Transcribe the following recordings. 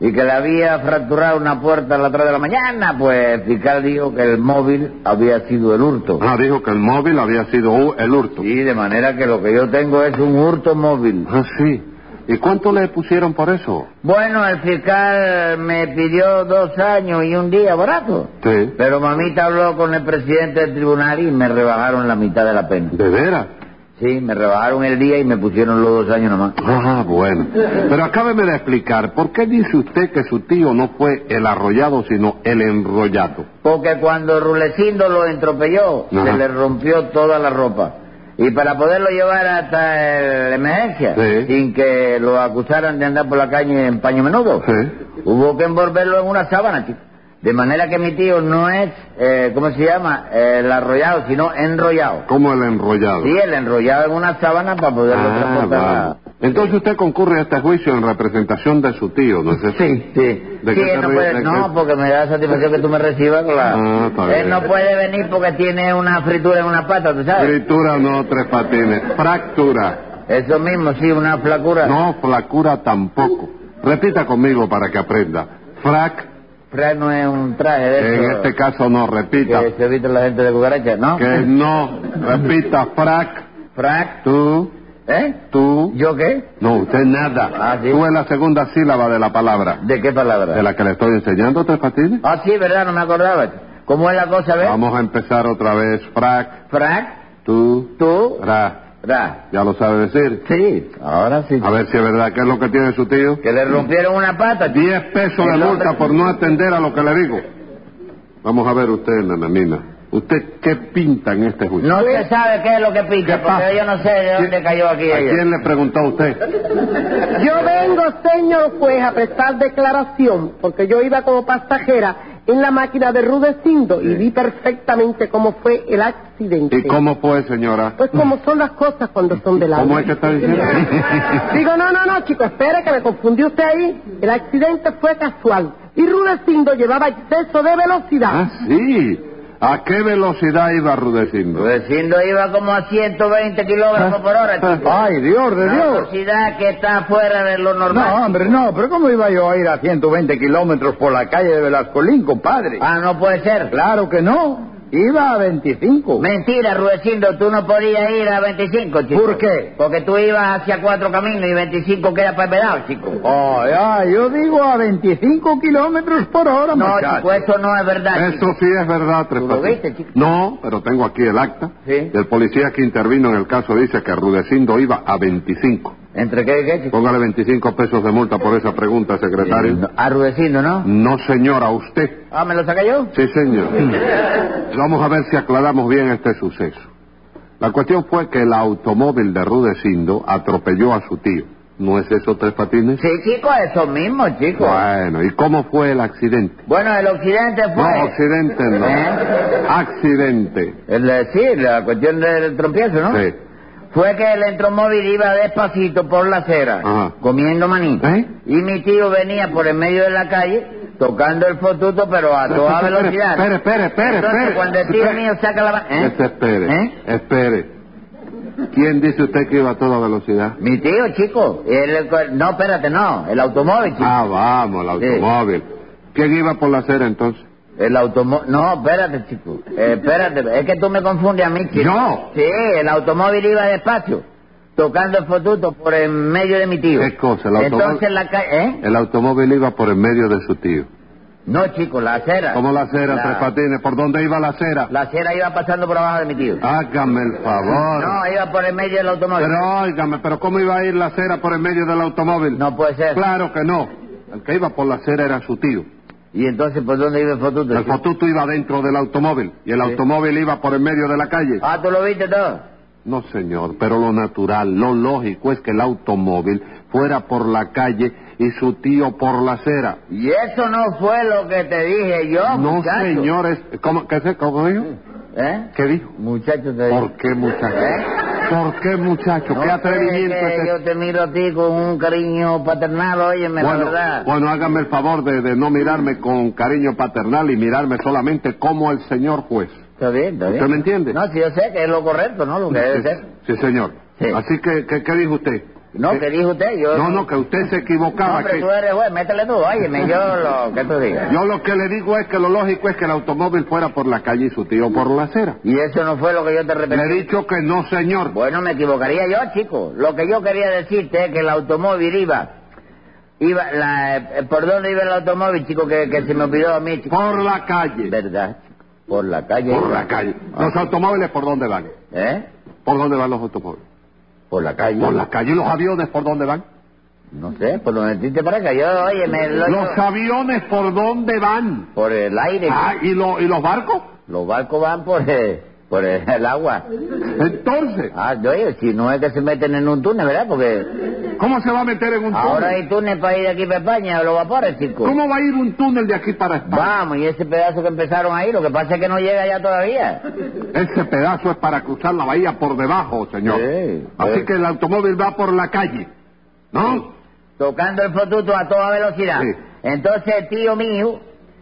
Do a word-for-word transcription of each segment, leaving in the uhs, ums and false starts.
y que le había fracturado una puerta a las tres de la mañana, pues el fiscal dijo que el móvil había sido el hurto. Ah, dijo que el móvil había sido el hurto. Sí, de manera que lo que yo tengo es un hurto móvil. Ah, sí. ¿Y cuánto le pusieron por eso? Bueno, el fiscal me pidió dos años y un día barato. Sí. Pero mamita habló con el presidente del tribunal y me rebajaron la mitad de la pena. ¿De veras? Sí, me rebajaron el día y me pusieron los dos años nomás. Ah, bueno. Pero acábeme de explicar, ¿por qué dice usted que su tío no fue el arrollado, sino el enrollado? Porque cuando Rulecindo lo entropelló, Ajá. se le rompió toda la ropa. Y para poderlo llevar hasta la emergencia, Sí. sin que lo acusaran de andar por la calle en paño menudo, Sí. hubo que envolverlo en una sábana, chico. De manera que mi tío no es, eh, ¿cómo se llama? Eh, el arrollado, sino enrollado. ¿Cómo el enrollado? Sí, el enrollado en una sábana para poderlo Ah, transportar. vale. Entonces usted concurre a este juicio en representación de su tío, ¿no es eso? Sí, sí. ¿De Sí, qué él se no ríe? puede, ¿De no, qué? porque me da satisfacción que tú me recibas, claro. Ah, está bien. Él no puede venir porque tiene una fritura en una pata, ¿tú sabes? Fritura no, Tres Patines. Fractura. Eso mismo, sí, una flacura. No, flacura tampoco. Repita conmigo para que aprenda. Frac. Frac no es un traje de En eso este caso no, repita. que se viste la gente de cucaracha, ¿no? Que no. Repita, frac. Frac, Tú. ¿eh? Tú. ¿Yo qué? No, usted nada. Ah, ¿sí? Tú es la segunda sílaba de la palabra. ¿De qué palabra? ¿De la que le estoy enseñando, Tres Patines? Ah, sí, ¿verdad? No me acordaba. ¿Cómo es la cosa, ves? Vamos a empezar otra vez. Frac. Frac, Tú. tú, Ra. ra. ¿Ya lo sabe decir? Sí, ahora sí. A ver si es verdad. ¿Qué es lo que tiene su tío? Que le rompieron una pata. Diez pesos de El multa hombre- por no atender a lo que le digo. Vamos a ver usted, nananina. ¿Usted qué pinta en este juicio? No se sabe qué es lo que pica, ¿Qué pasa? porque yo no sé de dónde ¿Quién- cayó aquí ¿A ella. quién le preguntó a usted? Yo vengo, señor juez, a prestar declaración, porque yo iba como pasajera en la máquina de Rudecindo y vi perfectamente cómo fue el accidente. ¿Y cómo fue, señora? Pues como son las cosas cuando son del alma. ¿Cómo es que está diciendo? Digo, no, no, no, chico, espere que me confundió usted ahí. El accidente fue casual y Rudecindo llevaba exceso de velocidad. Ah, sí. ¿A qué velocidad iba Rudecindo? Rudecindo iba como a ciento veinte kilómetros por hora, chico. Ay, Dios de Una Dios. velocidad que está fuera de lo normal. No, hombre, no, pero ¿cómo iba yo a ir a ciento veinte kilómetros por la calle de Velascolín, compadre? Ah, no puede ser. Claro que no. Iba a veinticinco. Mentira, Rudecindo, tú no podías ir a veinticinco, chico. ¿Por qué? Porque tú ibas hacia cuatro caminos y veinticinco queda para el pedal, chico. Ay, ay, yo digo a veinticinco kilómetros por hora, No, muchacho. chico, eso no es verdad, Eso chico. sí es verdad, Tres ¿Tú lo Patines. viste, chico? No, pero tengo aquí el acta. Sí. Y el policía que intervino en el caso dice que Rudecindo iba a veinticinco. ¿Entre qué y qué, chico? Póngale veinticinco pesos de multa por esa pregunta, secretario. No, a Rudecindo, ¿no? No, señora, usted. Ah, ¿me lo saca yo? Sí, señor. Vamos a ver si aclaramos bien este suceso. La cuestión fue que el automóvil de Rudecindo atropelló a su tío. ¿No es eso, Tres Patines? Sí, chico, eso mismo, chico. Bueno, ¿y cómo fue el accidente? Bueno, el occidente fue... No, accidente no. ¿Eh? Accidente. El, eh, sí, la cuestión del tropiezo, ¿no? Sí. Fue que el entromóvil iba despacito por la acera, Ajá. comiendo maní. ¿Eh? Y mi tío venía por el medio de la calle, tocando el fotuto, pero a toda Espere, velocidad. Espere, espere, espere, Entonces, espere. cuando el tío Espere. mío saca la... ma- ¿Eh? Este, espere, ¿Eh? espere. ¿Quién dice usted que iba a toda velocidad? Mi tío, chico. El- no, espérate, no. El automóvil, chico. Ah, vamos, el Sí. automóvil. ¿Quién iba por la acera entonces? El automóvil... No, espérate, chico. Eh, espérate, es que tú me confundes a mí, chico. ¿Yo? Sí, el automóvil iba despacio, tocando el fotuto por el medio de mi tío. ¿Qué cosa? El automóvil- Entonces la calle... ¿Eh? El automóvil iba por el medio de su tío. No, chico, la acera. ¿Cómo la acera, La- Tres Patines? ¿Por dónde iba la acera? La acera iba pasando por abajo de mi tío. Hágame el favor. No, iba por el medio del automóvil. Pero óigame, ¿pero cómo iba a ir la acera por el medio del automóvil? No puede ser. Claro que no. El que iba por la acera era su tío. ¿Y entonces por dónde iba el fotuto? El chico? fotuto iba dentro del automóvil y el automóvil iba por el medio de la calle. Ah, ¿tú lo viste todo? No, señor, pero lo natural, lo lógico es que el automóvil fuera por la calle y su tío por la acera. Y eso no fue lo que te dije yo, No, muchacho. señores, ¿cómo, qué, se- cómo dijo? ¿Eh? ¿Qué dijo? Muchacho te dije. ¿Por qué, muchacho? ¿Eh? ¿Por qué, muchacho? No ¿Qué sé, atrevimiento que es ese? yo te miro a ti con un cariño paternal, óyeme, la Bueno, verdad. bueno, hágame el favor de, de no mirarme con cariño paternal y mirarme solamente como el señor juez. Está bien, está bien. ¿Usted me entiende? No, si yo sé que es lo correcto, ¿no? Lo que debe Sí, ser. sí, señor. Sí. Así que, ¿qué, qué dijo usted? No, que- ¿qué dijo usted? Yo No, no, que usted se equivocaba. No, pero que- tú eres juez, métele tú, óyeme, yo lo que tú digas. Yo lo que le digo es que lo lógico es que el automóvil fuera por la calle y su tío por la acera. Y eso no fue lo que yo te repetí. Le he dicho que no, señor. Bueno, me equivocaría yo, chico. Lo que yo quería decirte es que el automóvil iba... iba la, eh, ¿Por dónde iba el automóvil, chico? Que, que se me olvidó a mí, chico. Por la calle. ¿Verdad? Por la calle. Por la calle. Ah. ¿Los automóviles por dónde van? ¿Eh? ¿Por dónde van los automóviles? Por la calle. Por la calle. ¿Y los aviones por dónde van? No sé, por donde tú te parezca. Yo, oye, me... Lo, Los aviones por dónde van. Por el aire. Ah, ¿y, lo- y los barcos? Los barcos van por el, por el, el agua. Entonces, Ah, oye, si no es que se meten en un túnel, ¿verdad? Porque ¿cómo se va a meter en un ahora túnel? hay túnel para ir de aquí para España, los vapores, chico. ¿Cómo va a ir un túnel de aquí para España? Vamos, y ese pedazo que empezaron ahí, lo que pasa es que no llega ya todavía. Ese pedazo es para cruzar la bahía por debajo, señor. Sí, Así sí. que el automóvil va por la calle, ¿no? Tocando el fotuto a toda velocidad. Sí. Entonces el tío mío,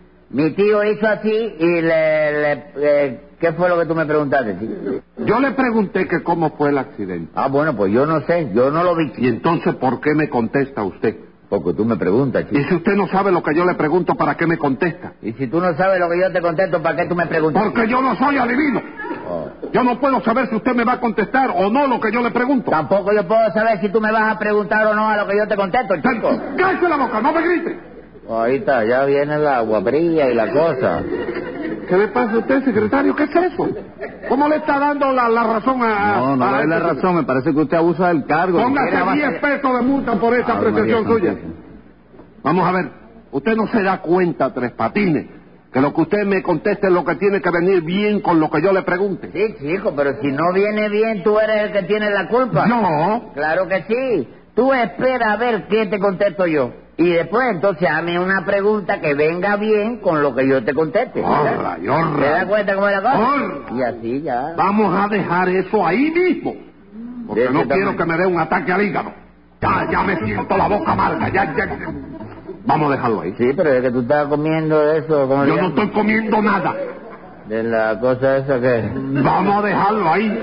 mi tío hizo así y le... le eh, ¿qué fue lo que tú me preguntaste, chico? Yo le pregunté que cómo fue el accidente. Ah, bueno, pues yo no sé, yo no lo vi, Y entonces, ¿por qué me contesta usted? porque tú me preguntas, Y chico. si usted no sabe lo que yo le pregunto, ¿para qué me contesta? Y si tú no sabes lo que yo te contesto, ¿para qué tú me preguntas? Porque yo no soy adivino. Oh. Yo no puedo saber si usted me va a contestar o no lo que yo le pregunto. Tampoco yo puedo saber si tú me vas a preguntar o no a lo que yo te contesto, chico. ¡Cállese la boca! ¡No me grite! Ahí está, ya viene la guapería y la cosa. ¿Qué le pasa a usted, secretario? ¿Qué es eso? ¿Cómo le está dando la, la razón a... No, no a le doy la este- razón, me parece que usted abusa del cargo. Póngase Quiere diez avance- pesos de multa por esa Ah, apreciación María suya. Santísima. Vamos a ver, usted no se da cuenta, Tres Patines, que lo que usted me conteste es lo que tiene que venir bien con lo que yo le pregunte. Sí, chico, pero si no viene bien, tú eres el que tiene la culpa. No. Claro que sí. Tú espera a ver qué te contesto yo. Y después, entonces, hazme una pregunta que venga bien con lo que yo te conteste. Orra, y orra. ¿Te das cuenta cómo es la cosa? Orra. Y así ya. Vamos a dejar eso ahí mismo, porque De ese no quiero tamaño. que me dé un ataque al hígado. Ya, ya me siento la boca amarga, ya, ya. ya. Vamos a dejarlo ahí. Sí, pero es que tú estás comiendo eso, ¿cómo se Yo no llama? estoy comiendo nada. De la cosa esa que... Vamos a dejarlo ahí.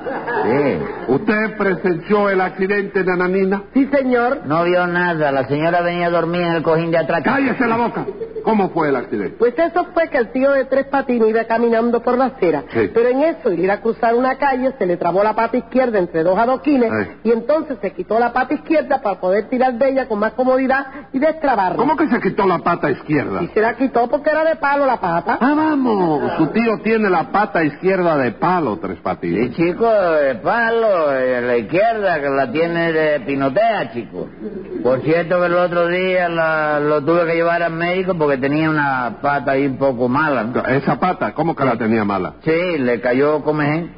Sí. ¿Usted presenció el accidente de Nananina? Sí, señor. No vio nada, la señora venía a dormir en el cojín de atrás. ¡Cállese la boca! ¿Cómo fue el accidente? Pues eso fue que el tío de Tres Patines iba caminando por la acera. Sí. Pero en eso, al ir a cruzar una calle, se le trabó la pata izquierda entre dos adoquines Sí. y entonces se quitó la pata izquierda para poder tirar de ella con más comodidad y destrabarla. ¿Cómo que se quitó la pata izquierda? Y se la quitó porque era de palo la pata. Ah, vamos. Su tío tiene la pata izquierda de palo, Tres Sí, Patines. chico, de palo, eh, la izquierda, que la tiene de pinotea, chico. Por cierto que el otro día la- lo tuve que llevar al médico porque tenía una pata ahí un poco mala, ¿no? Esa pata, ¿cómo que la tenía mala? Sí, le cayó comején.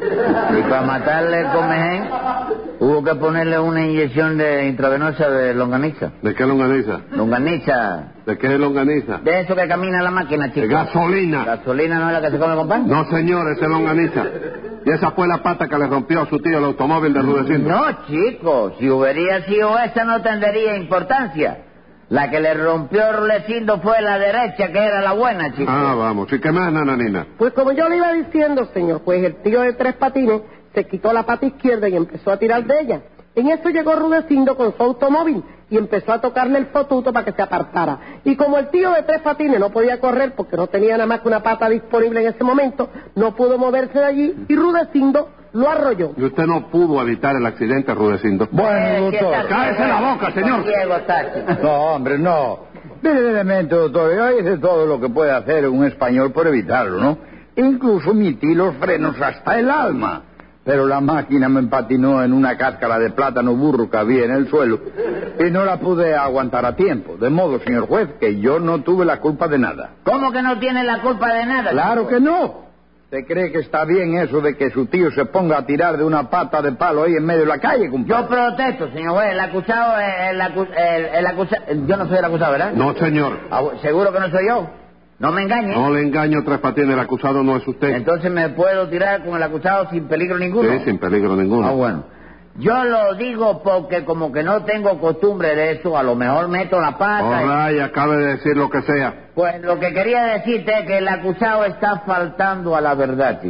Y para matarle el comején, hubo que ponerle una inyección de intravenosa de longaniza. ¿De qué longaniza? Longaniza, ¿De qué longaniza? de eso que camina la máquina, De chico. gasolina. Gasolina no es la que se come con pan. No, señor, ese es longaniza. Y esa fue la pata que le rompió a su tío el automóvil de Rudecindo. No, chico, si hubiera sido esa no tendría importancia. La que le rompió Rulecindo fue la derecha, que era la buena, chico. Ah, vamos. ¿Y qué más, Nananina? Pues como yo le iba diciendo, señor, pues el tío de Tres Patines se quitó la pata izquierda y empezó a tirar de ella. En eso llegó Rudecindo con su automóvil y empezó a tocarle el fotuto para que se apartara. Y como el tío de Tres Patines no podía correr porque no tenía nada más que una pata disponible en ese momento, no pudo moverse de allí y Rudecindo lo arrolló. Y usted no pudo evitar el accidente, Rudecindo. Bueno, Eh, ¿qué doctor. tal? Cállese la boca, señor. Ciego está, chico. No, hombre, no. Verdaderamente, doctor, yo hice todo lo que puede hacer un español por evitarlo, ¿no? Incluso metí los frenos hasta el alma. Pero la máquina me empatinó en una cáscara de plátano burro que había en el suelo y no la pude aguantar a tiempo. De modo, señor juez, que yo no tuve la culpa de nada. ¿Cómo que no tiene la culpa de nada? Claro chico? que no. ¿Usted cree que está bien eso de que su tío se ponga a tirar de una pata de palo ahí en medio de la calle, compadre? Yo protesto, señor juez. El acusado es el, acu- el, el acusado. Yo no soy el acusado, ¿verdad? No, señor. Ah, ¿seguro que no soy yo? No me engañe. No le engaño, Tres Patines, el acusado no es usted. Entonces me puedo tirar con el acusado sin peligro ninguno. Sí, sin peligro ninguno. Ah, bueno. Yo lo digo porque como que no tengo costumbre de eso, a lo mejor meto la pata. y- All right, acabe de decir lo que sea. Pues lo que quería decirte es que el acusado está faltando a la verdad, chico.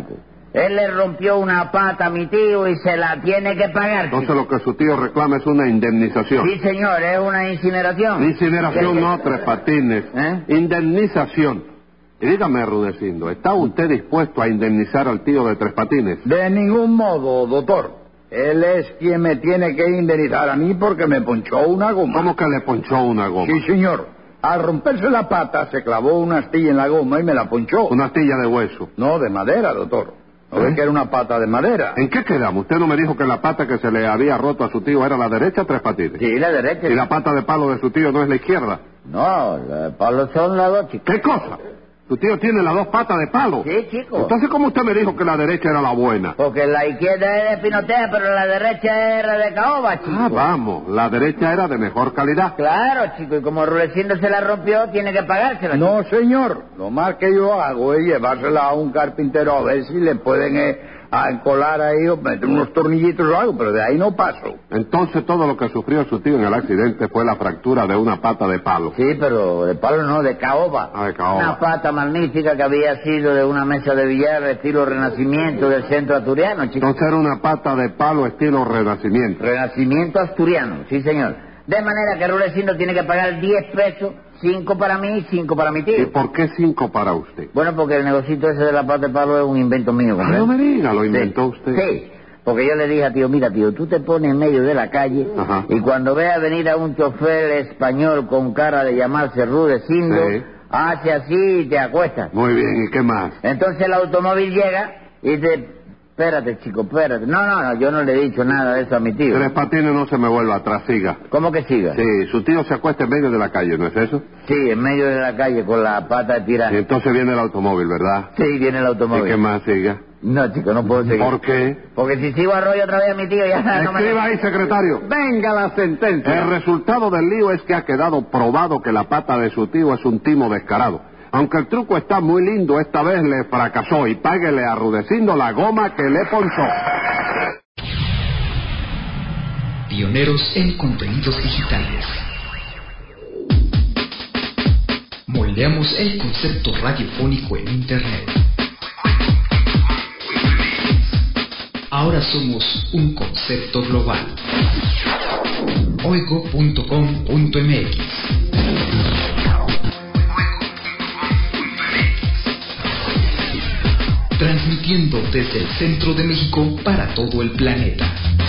Él le rompió una pata a mi tío y se la tiene que pagar. Entonces chico. lo que su tío reclama es una indemnización. Sí, señor, es una incineración. Incineración no, Tres Patines. ¿Eh? Indemnización. Y dígame, Rudecindo, ¿está usted dispuesto a indemnizar al tío de Tres Patines? De ningún modo, doctor. Él es quien me tiene que indemnizar a mí porque me ponchó una goma. ¿Cómo que le ponchó una goma? Sí, señor. Al romperse la pata, se clavó una astilla en la goma y me la ponchó. Una astilla de hueso. No, de madera, doctor. ¿No ¿Eh? ve que era una pata de madera? ¿En qué quedamos? Usted no me dijo que la pata que se le había roto a su tío era la derecha, Tres Patines. Sí, la derecha. ¿Y la pata de palo de su tío no es la izquierda? No, los palos son las dos, chico. ¿Qué cosa? ¿Tu tío tiene las dos patas de palo? Sí, chico. Entonces, ¿cómo usted me dijo que la derecha era la buena? Porque la izquierda era de pinotea, pero la derecha era de caoba, chico. Ah, vamos, la derecha era de mejor calidad. Claro, chico, y como Rudecindo se la rompió, tiene que pagársela. No, señor. Lo más que yo hago es llevársela a un carpintero a ver si le pueden eh, a encolar ahí o meter unos tornillitos o algo, pero de ahí no paso. Entonces, todo lo que sufrió su tío en el accidente fue la fractura de una pata de palo. Sí, pero de palo no, de caoba. Ah, de caoba. Una pata magnífica que había sido de una mesa de billar estilo Renacimiento del centro asturiano, chico. Entonces era una pata de palo estilo Renacimiento. Renacimiento asturiano, sí, señor. De manera que Rudecindo tiene que pagar diez pesos, cinco para mí y cinco para mi ¿Y tío. por qué cinco para usted? Bueno, porque el negocito ese de la pata de palo es un invento mío, Ah, ¿comprende? no me diga, lo inventó Sí. usted. Sí, porque yo le dije a tío, mira tío, tú te pones en medio de la calle Ajá. y cuando veas venir a un chofer español con cara de llamarse Rudecindo, Sí. hace así y te acuestas. Muy bien, ¿y qué más? Entonces el automóvil llega y te... Espérate, chico, espérate. No, no, no, yo no le he dicho nada de eso a mi tío. Tres Patines no se me vuelva atrás, siga. ¿Cómo que siga? Sí, su tío se acuesta en medio de la calle, ¿no es eso? Sí, en medio de la calle con la pata de Y tirar. entonces viene el automóvil, ¿verdad? Sí, viene el ¿Y automóvil. qué más, siga? No, chico, no puedo seguir. ¿Por qué? Porque si sigo a rollo otra vez a mi tío ya no me... Escriba ahí, secretario. Venga la sentencia. El resultado del lío es que ha quedado probado que la pata de su tío es un timo descarado. Aunque el truco está muy lindo, esta vez le fracasó y páguele a Rudecindo la goma que le ponchó. Pioneros en contenidos digitales. Moldeamos el concepto radiofónico en Internet. Ahora somos un concepto global. oigo punto com punto m x Transmitiendo desde el centro de México para todo el planeta.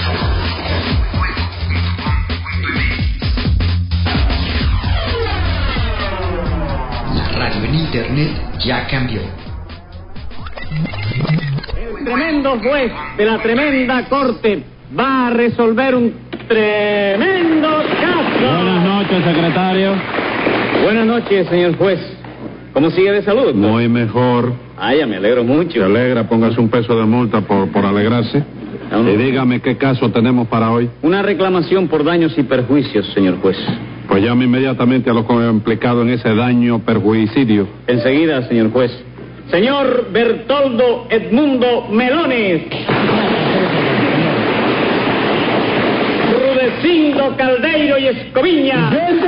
La radio en Internet ya cambió. El tremendo juez de la tremenda corte va a resolver un tremendo caso. Buenas noches, secretario. Buenas noches, señor juez. ¿Cómo sigue de salud? Muy mejor. Ah, ya me alegro mucho. Se alegra, póngase un peso de multa por, por alegrarse. No, no. Y dígame qué caso tenemos para hoy. Una reclamación por daños y perjuicios, señor juez. Pues llame inmediatamente a los implicados en ese daño perjuicidio. Enseguida, señor juez. Señor Bertoldo Edmundo Melones. Rudecindo Caldeiro y Escoviña.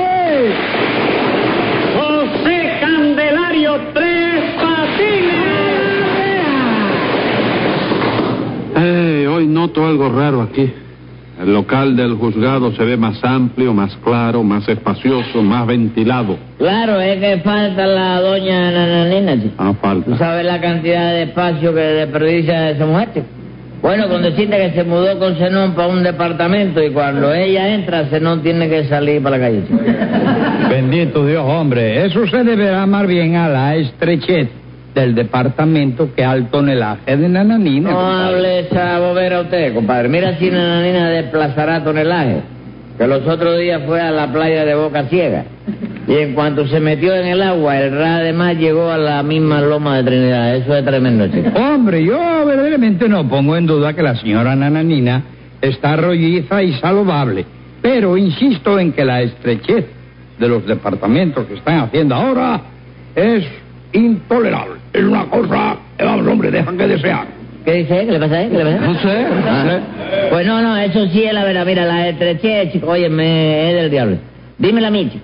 José Candelario Tres Patines. Eh, hoy noto algo raro aquí. El local del juzgado se ve más amplio, más claro, más espacioso, más ventilado. Claro, es que falta la doña Nananina, chico. Ah, ¿Tú falta. sabes la cantidad de espacio que desperdicia esa mujer, chico? Bueno, con decirte que se mudó con Zenón para un departamento y cuando ella entra, Zenón tiene que salir para la calle, chico. Bendito Dios, hombre. Eso se deberá más bien a la estrechez del departamento que al tonelaje de Nananina. No compadre. hable esa bobera usted, compadre. Mira si Nananina desplazará tonelaje. Que los otros días fue a la playa de Boca Ciega. Y en cuanto se metió en el agua, el ra de mar llegó a la misma loma de Trinidad. Eso es tremendo, chico. Hombre, yo verdaderamente no pongo en duda que la señora Nananina está rolliza y saludable. Pero insisto en que la estrechez de los departamentos que están haciendo ahora es intolerable. Es una cosa que, vamos, hombre, dejan que desear. ¿Qué dice? ¿Qué le pasa a él? ¿Qué le pasa? No sé, no Ah. sé. Pues no, no, eso sí es la verdad. Mira, la estrechez, chico, óyeme, es del diablo. Dímela a mí, chico.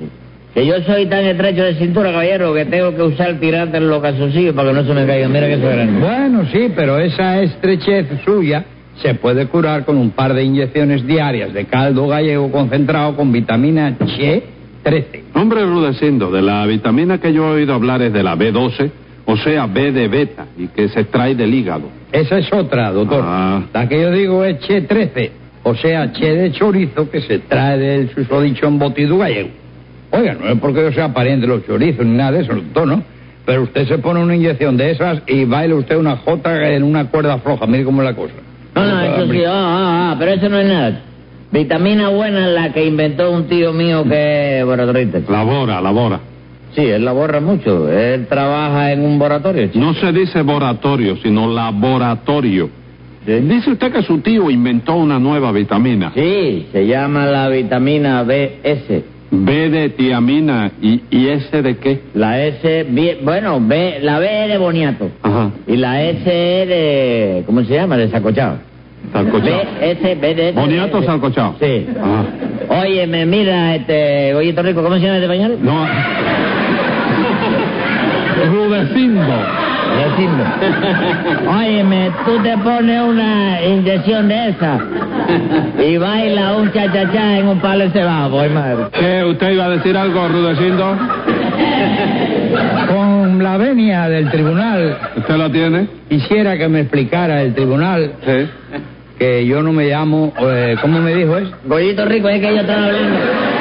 Que yo soy tan estrecho de cintura, caballero, que tengo que usar tirante en los calzoncillos para que no se me caigan. Mira que eso es grande. Bueno, sí, pero esa estrechez suya se puede curar con un par de inyecciones diarias de caldo gallego concentrado con vitamina C trece. Hombre, Rudecindo, de la vitamina que yo he oído hablar es de la B doce, o sea, B de beta, y que se extrae del hígado. Esa es otra, doctor. Ah. La que yo digo es C trece, o sea, che de chorizo que se trae del susodicho embutido gallego. Oiga, no es porque yo sea pariente de los chorizos ni nada de eso, doctor, ¿no? Pero usted se pone una inyección de esas y baila usted una jota en una cuerda floja. Mire cómo es la cosa. No, no, eso sí, ah, ah, ah, pero eso no es nada. Vitamina buena es la que inventó un tío mío que es laboratorista. Labora, labora. Sí, él labora mucho. Él trabaja en un laboratorio, chico. No se dice laboratorio, sino laboratorio. ¿Sí? Dice usted que su tío inventó una nueva vitamina. Sí, se llama la vitamina B S. B de tiamina y, y S de qué? La S, B- bueno, B, la B es de boniato. Ajá. Y la S es de, ¿cómo se llama? De sacochado. Salcochado. B, S, B de... Boniato o salcochado. Sí. Ajá. Óyeme, mira, este, Goyito Rico, ¿cómo se llama este pañal? No. Rudecindo. Rudecindo. Óyeme, tú te pones una inyección de esa y baila un cha-cha-cha en un palo de cebado, boy madre. ¿Qué? ¿Usted iba a decir algo, Rudecindo? Con la venia del tribunal, ¿Usted la tiene? quisiera que me explicara el tribunal Sí. que yo no me llamo, eh, ¿cómo me dijo eso? Goyito Rico, es que yo estaba hablando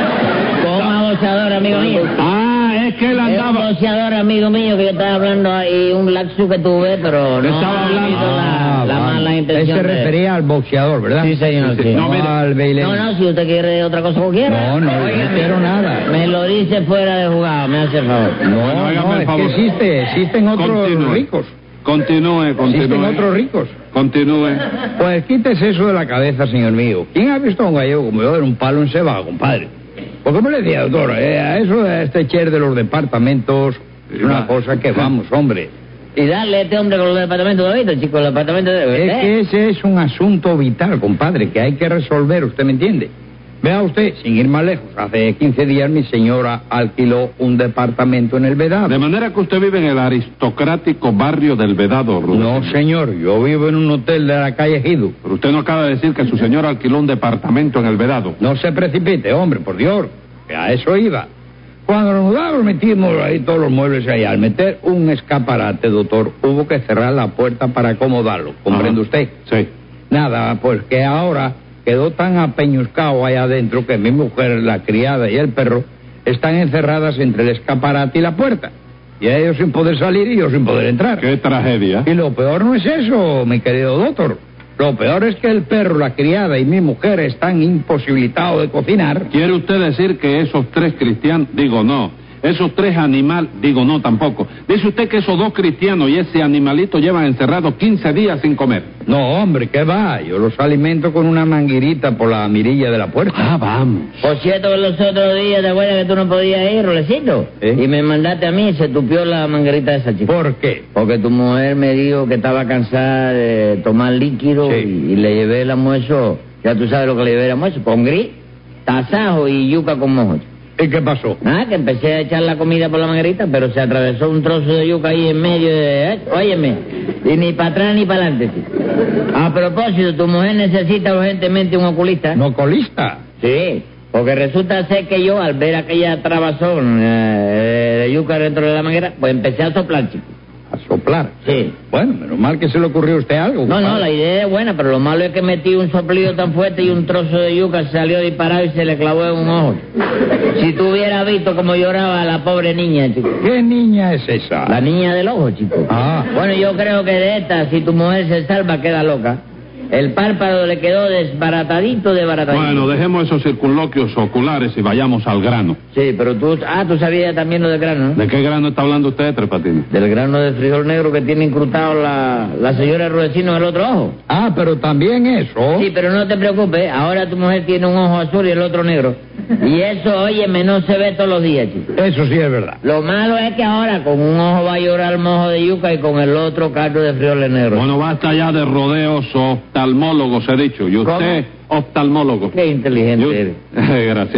con un abusador amigo mío. Ah, es que él Es un andaba... boxeador amigo mío que yo estaba hablando ahí, un laxu que tuve, pero no Estaba ha hablando- habido la, la vale. mala Él intención se de- refería al boxeador, ¿verdad? Sí, señor, sí. No, No, mire. al bailén. No, no, si usted quiere otra cosa cualquiera. No, no, no Óigame, quiero nada. Me lo dice fuera de jugado, me hace el favor. No, Bueno, hágame no, el es favor. que existe, existen otros Continúe. ricos. Continúe, continúe. Existen otros ricos. Continúe. Pues quítese eso de la cabeza, señor mío. ¿Quién ha visto a un gallego como yo en un palo encebado, compadre? Pues como le decía, doctor, eh, a eso de este cher de los departamentos es una cosa que vamos, hombre. Y dale a este hombre con los departamentos de ahorita, chicos, los departamentos de... Es que ese es un asunto vital, compadre, que hay que resolver, ¿usted me entiende? Vea usted, sin ir más lejos, hace quince días mi señora alquiló un departamento en el Vedado. De manera que usted vive en el aristocrático barrio del Vedado, Rudecindo. No, señor, yo vivo en un hotel de la calle Gido. Pero usted no acaba de decir que su señora alquiló un departamento en el Vedado. No se precipite, hombre, por Dios, que a eso iba. Cuando nos mudamos, metimos ahí todos los muebles ahí. Al meter un escaparate, doctor, hubo que cerrar la puerta para acomodarlo. ¿Comprende Ajá. usted? Sí. Nada, pues que ahora quedó tan apeñuscado ahí adentro que mi mujer, la criada y el perro están encerradas entre el escaparate y la puerta. Y ellos sin poder salir y yo sin poder entrar. Qué tragedia. Y lo peor no es eso, mi querido doctor. Lo peor es que el perro, la criada y mi mujer están imposibilitados de cocinar. ¿Quiere usted decir que esos tres cristianos, digo no, esos tres animales, digo no tampoco, dice usted que esos dos cristianos y ese animalito llevan encerrados quince días sin comer? No, hombre, ¿qué va? Yo los alimento con una manguerita por la mirilla de la puerta. Ah, vamos. Por cierto, que los otros días, ¿te acuerdas que tú no podías ir, Rolecito? ¿Eh? Y me mandaste a mí y se tupió la manguerita esa, chico. ¿Por qué? Porque tu mujer me dijo que estaba cansada de tomar líquido Sí. y, y le llevé el almuerzo, ya tú sabes lo que le llevé el almuerzo, con gris, tasajo y yuca con mojo. ¿Y qué pasó? Ah, que empecé a echar la comida por la manguerita, pero se atravesó un trozo de yuca ahí en medio de... ¿eh? Óyeme, y ni para atrás ni para adelante, chico. A propósito, tu mujer necesita urgentemente un oculista. ¿No colista? Sí, porque resulta ser que yo, al ver aquella trabazón eh, de yuca dentro de la manguera, pues empecé a soplar, chico. A soplar. Sí. Bueno, menos mal que se le ocurrió a usted algo. No, no, compadre. la idea es buena, pero lo malo es que metí un soplido tan fuerte y un trozo de yuca salió disparado y se le clavó en un ojo. Si tú hubieras visto cómo lloraba la pobre niña, chico. ¿Qué niña es esa? La niña del ojo, chico. Ah. Bueno, yo creo que de esta, si tu mujer se salva, queda loca. El párpado le quedó desbaratadito, desbaratadito. Bueno, dejemos esos circunloquios oculares y vayamos al grano. Sí, pero tú... Ah, tú sabías también lo del grano, ¿no? ¿De qué grano está hablando usted, Tres Patines? Del grano de frijol negro que tiene incrustado la, la señora Rudecindo en el otro ojo. Ah, pero también eso. Sí, pero no te preocupes, ahora tu mujer tiene un ojo azul y el otro negro. Y eso, óyeme, no se ve todos los días, chico. Eso sí es verdad. Lo malo es que ahora con un ojo va a llorar mojo de yuca y con el otro caldo de frijoles negros. Bueno, basta ya de rodeos oftalmólogos, he dicho. Y usted, oftalmólogo. Qué inteligente Y u- eres. Gracias.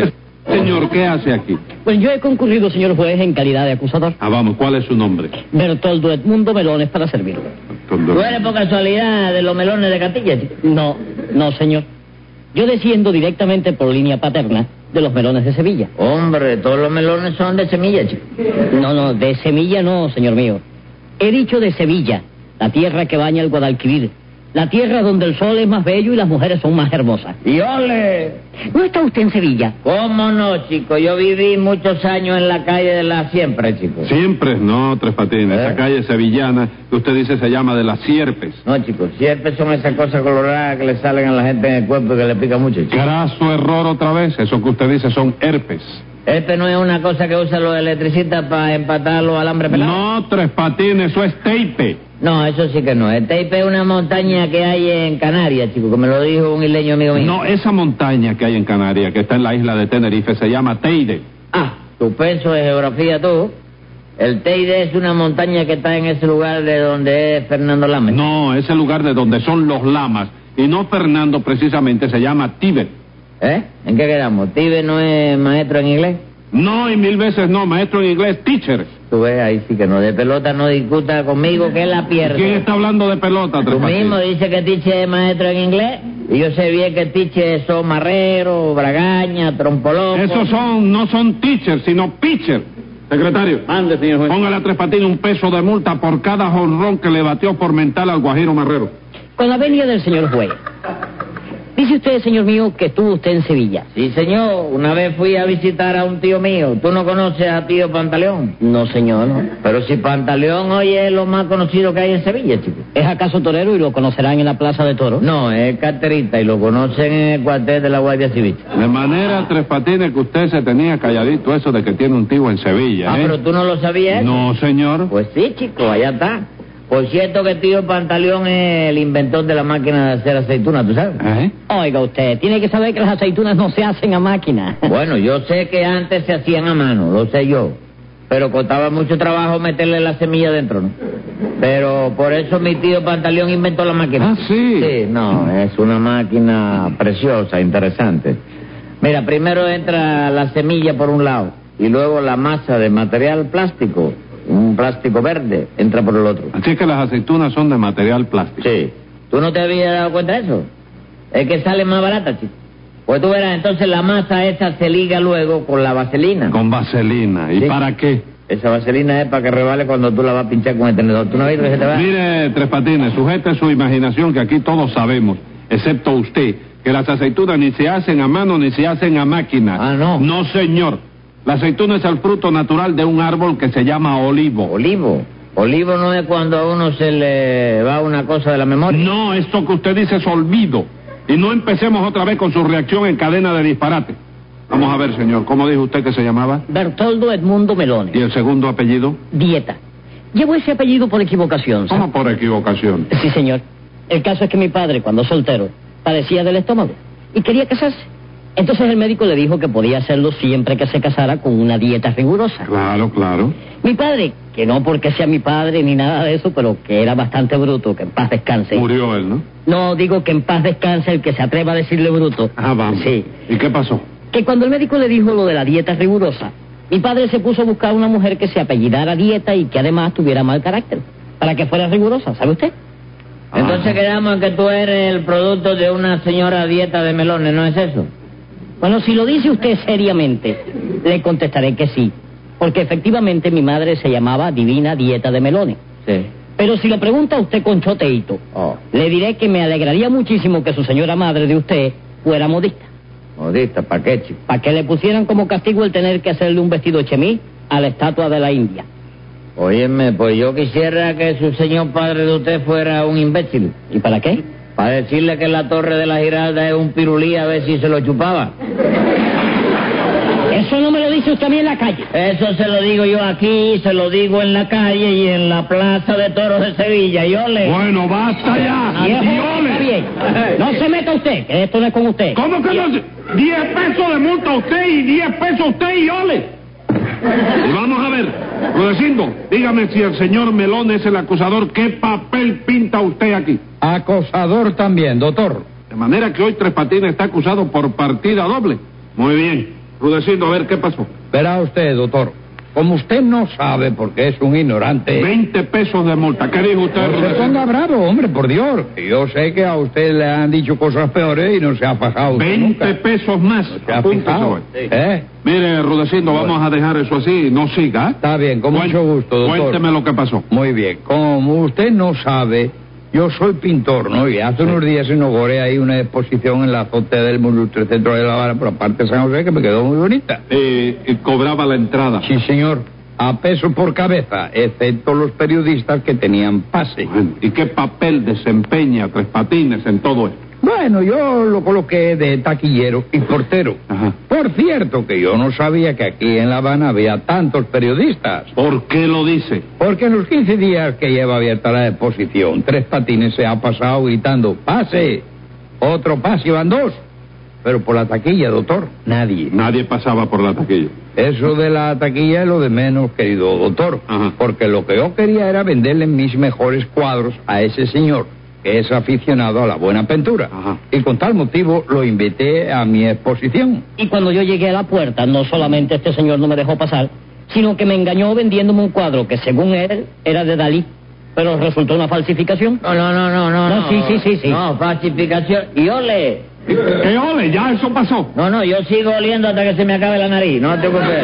Señor, ¿qué hace aquí? Pues yo he concurrido, señor juez, en calidad de acusador. Ah, vamos, ¿cuál es su nombre? Bertoldo Edmundo Melones, para servirlo. ¿Tú eres por casualidad de los melones de Castilla, chico? No, no, señor. Yo desciendo directamente por línea paterna de los melones de Sevilla. Hombre, todos los melones son de semilla, chico. No, no, de semilla no, señor mío. He dicho de Sevilla, la tierra que baña el Guadalquivir. La tierra donde el sol es más bello y las mujeres son más hermosas. ¡Y ole! ¿No está usted en Sevilla? ¿Cómo no, chico? Yo viví muchos años en la calle de la Siempre, chico. Siempre, no, Tres Patines. ¿Eh? Esa calle sevillana que usted dice se llama de las Sierpes. No, chicos, Sierpes son esas cosas coloradas que le salen a la gente en el cuerpo y que le pica mucho, chico. Graso error otra vez. Eso que usted dice son herpes. ¿Este no es una cosa que usan los electricistas para empatar los alambres pelados? No, Tres Patines, eso es teipe. No, eso sí que no. El Teipe es una montaña que hay en Canarias, chico, que me lo dijo un isleño amigo mío. No, esa montaña que hay en Canarias, que está en la isla de Tenerife, se llama Teide. Ah, tu peso de geografía tú. El Teide es una montaña que está en ese lugar de donde es Fernando Lamas. No, ese lugar de donde son los lamas. Y no Fernando precisamente, se llama Tíbet. ¿Eh? ¿En qué quedamos? ¿Tíbet no es maestro en inglés? No, y mil veces no, maestro en inglés, teacher. Tú ves, ahí sí que no. De pelota no discuta conmigo, que la pierde. ¿Quién está hablando de pelota, Tres Tú Patines? mismo dices que teacher es maestro en inglés. Y yo sé bien que teacher son marrero, bragaña, trompoloco. Esos son, no son teachers, sino pitcher. Secretario. Mande, señor juez. Póngale a Tres Patines un peso de multa por cada jonrón que le batió por mental al Guajiro Marrero. Con la venia del señor juez. Dice usted, señor mío, que estuvo usted en Sevilla. Sí, señor. Una vez fui a visitar a un tío mío. ¿Tú no conoces a tío Pantaleón? No, señor, no. Pero si Pantaleón hoy es lo más conocido que hay en Sevilla, chico. ¿Es acaso torero y lo conocerán en la Plaza de Toros? No, es carterista y lo conocen en el cuartel de la Guardia Civil. De manera, Tres Patines, que usted se tenía calladito eso de que tiene un tío en Sevilla, Ah, ¿eh? pero tú no lo sabías. No, señor. Pues sí, chico, allá está. Por cierto que tío Pantaleón es el inventor de la máquina de hacer aceitunas, ¿tú sabes? ¿Eh? Oiga usted, tiene que saber que las aceitunas no se hacen a máquina. Bueno, yo sé que antes se hacían a mano, lo sé yo. Pero costaba mucho trabajo meterle la semilla dentro, ¿no? Pero por eso mi tío Pantaleón inventó la máquina. Ah, sí. Sí, no, es una máquina preciosa, interesante. Mira, primero entra la semilla por un lado y luego la masa de material plástico, un plástico verde, entra por el otro. Así que las aceitunas son de material plástico. Sí. ¿Tú no te habías dado cuenta de eso? Es que sale más barata, chico. Pues tú verás, entonces la masa esa se liga luego con la vaselina. Con vaselina. ¿Y Sí. para qué? Esa vaselina es para que rebale cuando tú la vas a pinchar con el tenedor. ¿Tú no has visto que se te va? Mire, Tres Patines, sujete su imaginación, que aquí todos sabemos, excepto usted, que las aceitunas ni se hacen a mano ni se hacen a máquina. Ah, ¿no? No, señor. La aceituna es el fruto natural de un árbol que se llama olivo. Olivo. Olivo no es cuando a uno se le va una cosa de la memoria. No, esto que usted dice es olvido. Y no empecemos otra vez con su reacción en cadena de disparate. Vamos a ver, señor, ¿cómo dijo usted que se llamaba? Bertoldo Edmundo Melones. ¿Y el segundo apellido? Dieta. Llevo ese apellido por equivocación, ¿sabe? ¿Cómo por equivocación? Sí, señor. El caso es que mi padre, cuando soltero, padecía del estómago y quería casarse. Entonces el médico le dijo que podía hacerlo siempre que se casara con una dieta rigurosa. Claro, claro. Mi padre, que no porque sea mi padre ni nada de eso, pero que era bastante bruto, que en paz descanse. Murió él, ¿no? No, digo que en paz descanse el que se atreva a decirle bruto. Ah, vamos. Sí. ¿Y qué pasó? Que cuando el médico le dijo lo de la dieta rigurosa, mi padre se puso a buscar una mujer que se apellidara Dieta y que además tuviera mal carácter, para que fuera rigurosa, ¿sabe usted? Entonces quedamos en que tú eres el producto de una señora dieta de melones, ¿no es eso? Bueno, si lo dice usted seriamente, le contestaré que sí, porque efectivamente mi madre se llamaba Divina Dieta de Melones. Sí. Pero si le pregunta a usted con choteíto, Oh. le diré que me alegraría muchísimo que su señora madre de usted fuera modista, Modista, ¿para qué, chico? para que le pusieran como castigo el tener que hacerle un vestido chemí a la estatua de la India. Óyeme, pues yo quisiera que su señor padre de usted fuera un imbécil. ¿Y para qué? Para decirle que la Torre de la Giralda es un pirulí a ver si se lo chupaba. Eso no me lo dice usted a mí en la calle. Eso se lo digo yo aquí, se lo digo en la calle y en la Plaza de Toros de Sevilla. Y ole. Bueno, basta ya. Viejo, Y está ole. bien. No se meta usted, que esto no es con usted. ¿Cómo que no? Diez pesos de multa a usted y diez pesos a usted y ole. Y vamos a ver, Rudecindo, dígame si el señor Melón es el acusador, ¿qué papel pinta usted aquí? Acosador también, doctor. De manera que hoy Tres Patines está acusado por partida doble. Muy bien. Rudecindo, a ver, ¿qué pasó? Verá usted, doctor. Como usted no sabe, porque es un ignorante... Veinte pesos de multa. ¿Qué dijo usted, No se Rudecindo? ponga bravo, hombre, por Dios. Yo sé que a usted le han dicho cosas peores y no se ha fajado usted Veinte nunca. pesos más. No se ha Apúntese, fijado. güey. ¿Eh? Mire, Rudecindo, vamos a dejar eso así y no siga. ¿eh? Está bien, con Cuen- mucho gusto, doctor. Cuénteme lo que pasó. Muy bien. Como usted no sabe, yo soy pintor, ¿no? Y hace unos días inauguré ahí una exposición en la azotea del Ilustre Centro de La Habana, por la parte de San José, que me quedó muy bonita. Eh, y cobraba la entrada. Sí, señor. A peso por cabeza, excepto los periodistas que tenían pase. Bueno, ¿y qué papel desempeña Tres Patines en todo esto? Bueno, yo lo coloqué de taquillero y portero. Ajá. Por cierto, que yo no sabía que aquí en La Habana había tantos periodistas. ¿Por qué lo dice? Porque en los quince días que lleva abierta la exposición, Tres Patines se ha pasado gritando, ¡pase! Otro pase, y van dos. Pero por la taquilla, doctor, nadie. Nadie pasaba por la taquilla. Eso de la taquilla es lo de menos, querido doctor. Ajá. Porque lo que yo quería era venderle mis mejores cuadros a ese señor, que es aficionado a la buena pintura. Ajá. Y con tal motivo lo invité a mi exposición. Y cuando yo llegué a la puerta, no solamente este señor no me dejó pasar, sino que me engañó vendiéndome un cuadro que según él era de Dalí, pero resultó una falsificación. No, no, no, no, no. No, sí, sí, sí, sí. No, falsificación. Y ole. ¿Qué ole? Ya eso pasó. No, no, yo sigo oliendo hasta que se me acabe la nariz, no te preocupes.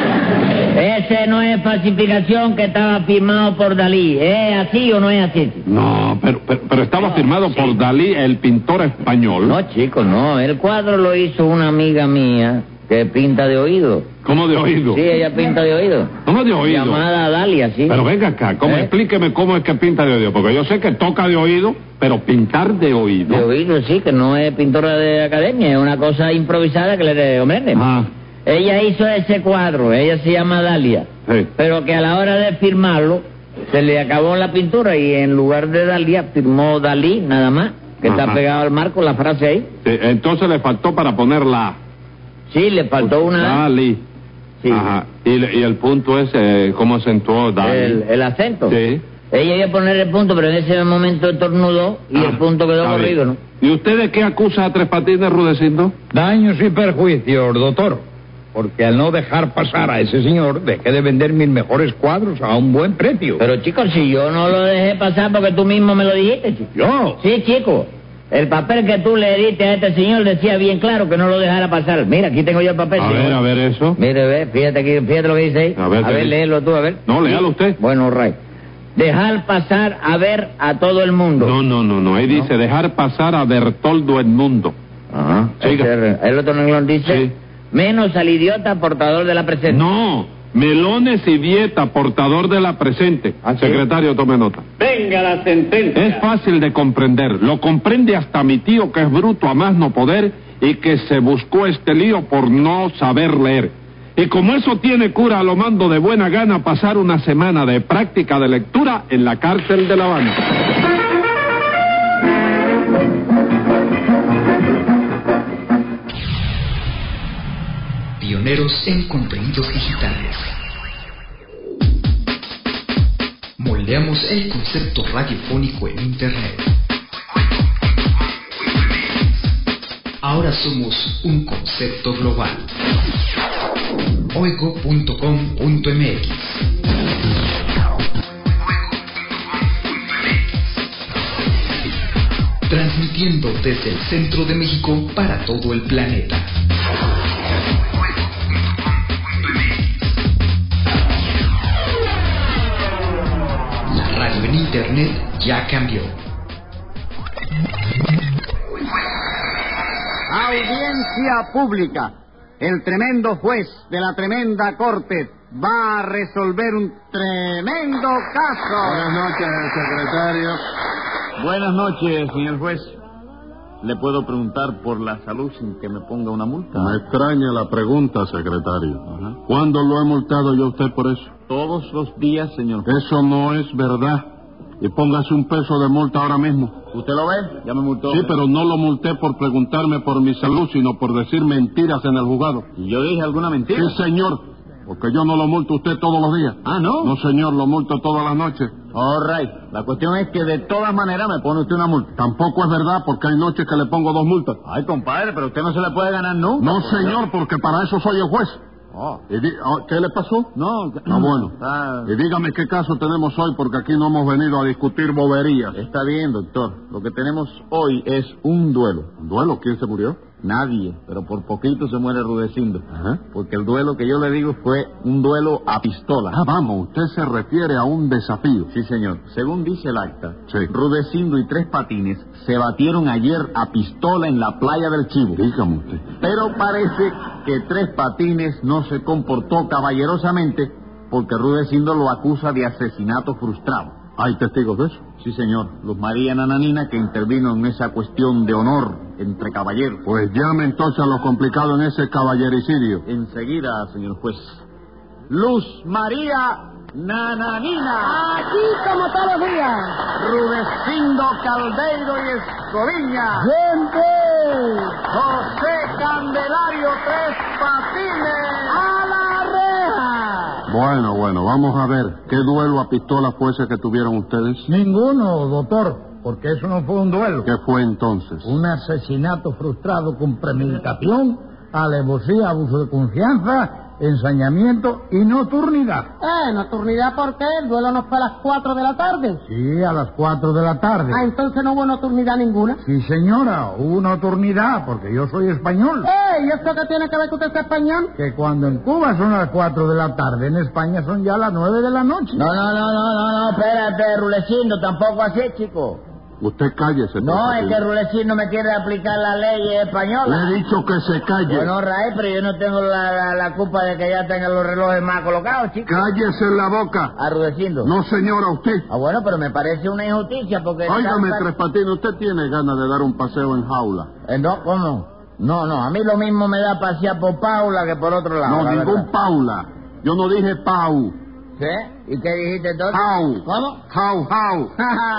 Ese no es falsificación que estaba firmado por Dalí. ¿Es así o no es así? No, pero, pero, pero estaba firmado por Dalí, el pintor español. No, chico, no. El cuadro lo hizo una amiga mía que pinta de oído. ¿Cómo de oído? Sí, ella pinta de oído. ¿Cómo de oído? Llamada Dalia, sí. Pero venga acá, ¿cómo? ¿Eh? Explíqueme cómo es que pinta de oído, porque yo sé que toca de oído, pero pintar de oído. De oído, sí, que no es pintora de academia, es una cosa improvisada que le de hombre. Ah, Ella hizo ese cuadro, ella se llama Dalia, sí. pero que a la hora de firmarlo se le acabó la pintura y en lugar de Dalia firmó Dalí, nada más, que Ajá. está pegado al marco la frase ahí. Sí, entonces le faltó para poner la Sí, le faltó una... Dalí. Sí, Ajá. Y, le- y el punto es, eh, ¿cómo acentuó Dalí? el, el acento. Sí. Ella iba a poner el punto, pero en ese momento estornudó y Ah, el punto quedó está corrido, bien. ¿no? ¿Y usted de qué acusa a Tres Patines, Rudecindo? Daños y perjuicios, doctor. Porque al no dejar pasar a ese señor, dejé de vender mis mejores cuadros a un buen precio. Pero, chicos, si yo no lo dejé pasar porque tú mismo me lo dijiste, chico. ¿Yo? Sí, chico. El papel que tú le diste a este señor decía bien claro que no lo dejara pasar. Mira, aquí tengo yo el papel. A señor. ver, a ver eso. Mire, ve, fíjate aquí, fíjate lo que dice ahí. A ver, ¿qué dice? léelo tú, a ver. No, léalo usted. Bueno, Ray. Dejar pasar a ver a todo el mundo. No, no, no, no. Ahí dice dejar pasar a Bertoldo Edmundo. Ajá. Siga. Ese- el otro renglón dice, Sí. menos al idiota portador de la presencia. No, melones y dieta, portador de la presente. ¿Ah, sí? Secretario, tome nota. Venga la sentencia. Es fácil de comprender. Lo comprende hasta mi tío, que es bruto a más no poder y que se buscó este lío por no saber leer. Y como eso tiene cura, lo mando de buena gana pasar una semana de práctica de lectura en la cárcel de La Habana. Pioneros en contenidos digitales. Moldeamos el concepto radiofónico en Internet. Ahora somos un concepto global. oigo punto com punto m x. Transmitiendo desde el centro de México para todo el planeta. La radio en Internet ya cambió. Audiencia pública. El tremendo juez de la tremenda corte va a resolver un tremendo caso. Buenas noches, secretario. Buenas noches, señor juez. ¿Le puedo preguntar por la salud sin que me ponga una multa? Me extraña la pregunta, secretario. Ajá. ¿Cuándo lo he multado yo a usted por eso? Todos los días, señor juez. Eso no es verdad. Y póngase un peso de multa ahora mismo. ¿Usted lo ve? Ya me multó. Sí, pero no lo multé por preguntarme por mi salud, sino por decir mentiras en el juzgado. ¿Y yo dije alguna mentira? Sí, señor. Porque yo no lo multo a usted todos los días. Ah, ¿no? No, señor, lo multo todas las noches. All right. La cuestión es que de todas maneras me pone usted una multa. Tampoco es verdad, porque hay noches que le pongo dos multas. Ay, compadre, pero usted no se le puede ganar nunca. No, señor, porque para eso soy el juez. Oh. Y di- oh, ¿Qué le pasó? No. Ah, bueno. Ah, Y dígame qué caso tenemos hoy, porque aquí no hemos venido a discutir boberías. está bien, doctor. Lo que tenemos hoy es un duelo. ¿Un duelo? ¿Quién se murió? Nadie, pero por poquito se muere Rudecindo. Ajá. Porque el duelo que yo le digo fue un duelo a pistola. Ah, vamos, usted se refiere a un desafío. Sí, señor. Según dice el acta, Sí. Rudecindo y Tres Patines se batieron ayer a pistola en la playa del Chivo. Dígame usted. Pero parece que Tres Patines no se comportó caballerosamente porque Rudecindo lo acusa de asesinato frustrado. ¿Hay testigos de eso? Sí, señor. Luz María Nananina, que intervino en esa cuestión de honor entre caballeros. Pues llame entonces a lo complicado en ese caballericidio. Enseguida, señor juez. Luz María Nananina. Aquí como todos los días. Rudecindo Caldeiro y Escoviña. ¡Gente! José Candelario Tres Patines. ¡A la reja! Bueno, bueno, vamos a ver. ¿Qué duelo a pistola fue ese que tuvieron ustedes? Ninguno, doctor, porque eso no fue un duelo. ¿Qué fue entonces? Un asesinato frustrado con premeditación, alevosía, abuso de confianza, ensañamiento y nocturnidad. Eh, nocturnidad, ¿por qué? El duelo no fue a las cuatro de la tarde. Sí, a las cuatro de la tarde. Ah, entonces no hubo nocturnidad ninguna. Sí, señora, hubo nocturnidad, porque yo soy español. Eh, ¿y esto qué tiene que ver que usted sea español? Que cuando en Cuba son las cuatro de la tarde, en España son ya las nueve de la noche. No, no, no, no, no, no, espérate, Rulecindo, tampoco así, chico. Usted cállese. No, por es favor. que Rulecindo me quiere aplicar la ley Le española. he dicho que se calle. Bueno, Raí, pero yo no tengo la, la, la culpa de que ya tengan los relojes más colocados, chico. Cállese en la boca. A Rudecindo. No, señora, usted. Ah, bueno, pero me parece una injusticia porque... Óigame, tanta- Tres Patines, usted tiene ganas de dar un paseo en jaula. Eh, no, ¿cómo? No, no, a mí lo mismo me da pasear por Paula que por otro lado. No, la ningún verdad. Paula. Yo no dije Pau. ¿Sí? ¿Y qué dijiste entonces? How. ¿Cómo? How, how.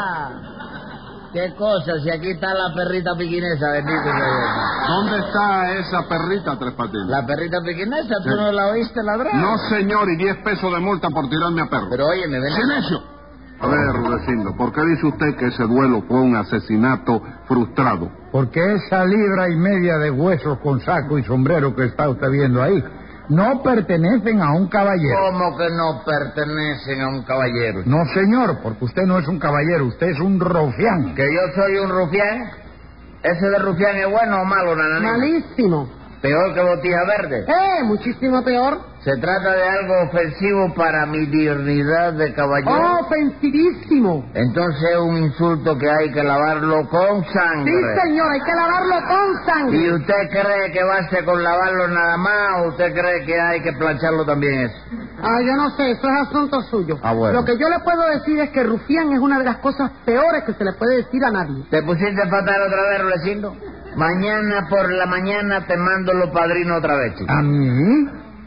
¿Qué cosa? Si aquí está la perrita piquinesa, bendito sea Dios. ¿Dónde está esa perrita, Tres Patines? ¿La perrita piquinesa? ¿Tú Sí. no la oíste ladrar? No, señor, y diez pesos de multa por tirarme a perro. Pero oye, me ven... ¡Silencio! A ver, Rudecindo, ¿por qué dice usted que ese duelo fue un asesinato frustrado? Porque esa libra y media de huesos con saco y sombrero que está usted viendo ahí no pertenecen a un caballero. ¿Cómo que no pertenecen a un caballero? No, señor, porque usted no es un caballero, usted es un rufián. ¿Que yo soy un rufián? ¿Ese de rufián es bueno o malo, nananina? Malísimo. Peor que botija verde. Eh, muchísimo peor. Se trata de algo ofensivo para mi dignidad de caballero. Oh, ofensivísimo. Entonces es un insulto que hay que lavarlo con sangre. Sí, señor, hay que lavarlo con sangre. ¿Y usted cree que basta con lavarlo nada más o usted cree que hay que plancharlo también eso? Ah, yo no sé, eso es asunto suyo. Ah, bueno. Lo que yo le puedo decir es que rufián es una de las cosas peores que se le puede decir a nadie. ¿Te pusiste fatal otra vez, Rulecindo? Mañana por la mañana te mando los padrinos otra vez, chico. ¿A mí?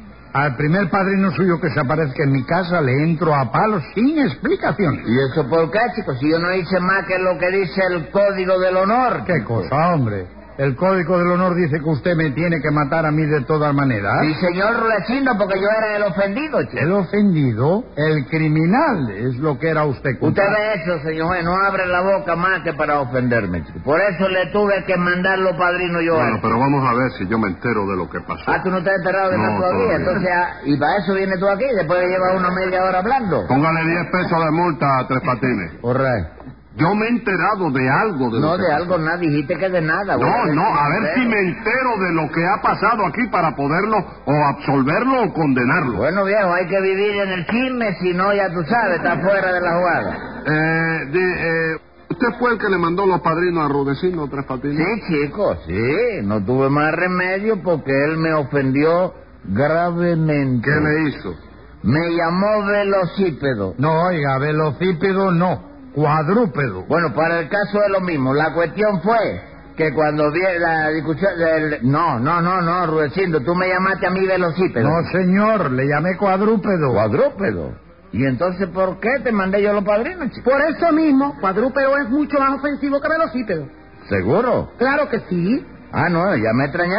Al primer padrino suyo que se aparezca en mi casa le entro a palos sin explicaciones. ¿Y eso por qué, chico? Si yo no hice más que lo que dice el Código del Honor. ¿Qué cosa, hombre? El Código del Honor dice que usted me tiene que matar a mí de todas maneras. Sí, señor Rulecindo, porque yo era el ofendido, chico. El ofendido, el criminal, es lo que era usted. Usted ve eso, señor juez, no abre la boca más que para ofenderme, chico. Por eso le tuve que mandar los padrinos yo. Bueno, a él. pero vamos a ver si yo me entero de lo que pasó. Ah, tú no estás enterado de No, nada todavía. todavía. Entonces, ah, y para eso vienes tú aquí, después de llevar una media hora hablando. Póngale diez pesos de multa a Tres Patines. Correcto. Yo me he enterado de algo de lo No, que de pasó. algo nada, dijiste que de nada. No, güey. no, a ver si me entero de lo que ha pasado aquí para poderlo o absolverlo o condenarlo. Bueno, viejo, hay que vivir en el chisme, si no, ya tú sabes, está fuera de la jugada. Eh, de, eh, ¿Usted fue el que le mandó los padrinos a Rudecindo, Tres Patines? Sí, chico, sí, no tuve más remedio porque él me ofendió gravemente. ¿Qué le hizo? Me llamó velocípedo. No, oiga, velocípedo no, cuadrúpedo. Bueno, para el caso es lo mismo. La cuestión fue que cuando vi la discusión del... No, no, no, no, Rudecindo, tú me llamaste a mí velocípedo. No, señor, le llamé cuadrúpedo. Cuadrúpedo. ¿Y entonces por qué te mandé yo los padrinos, chico? Por eso mismo, cuadrúpedo es mucho más ofensivo que velocípedo. ¿Seguro? Claro que sí. Ah, no, ya me extrañaba.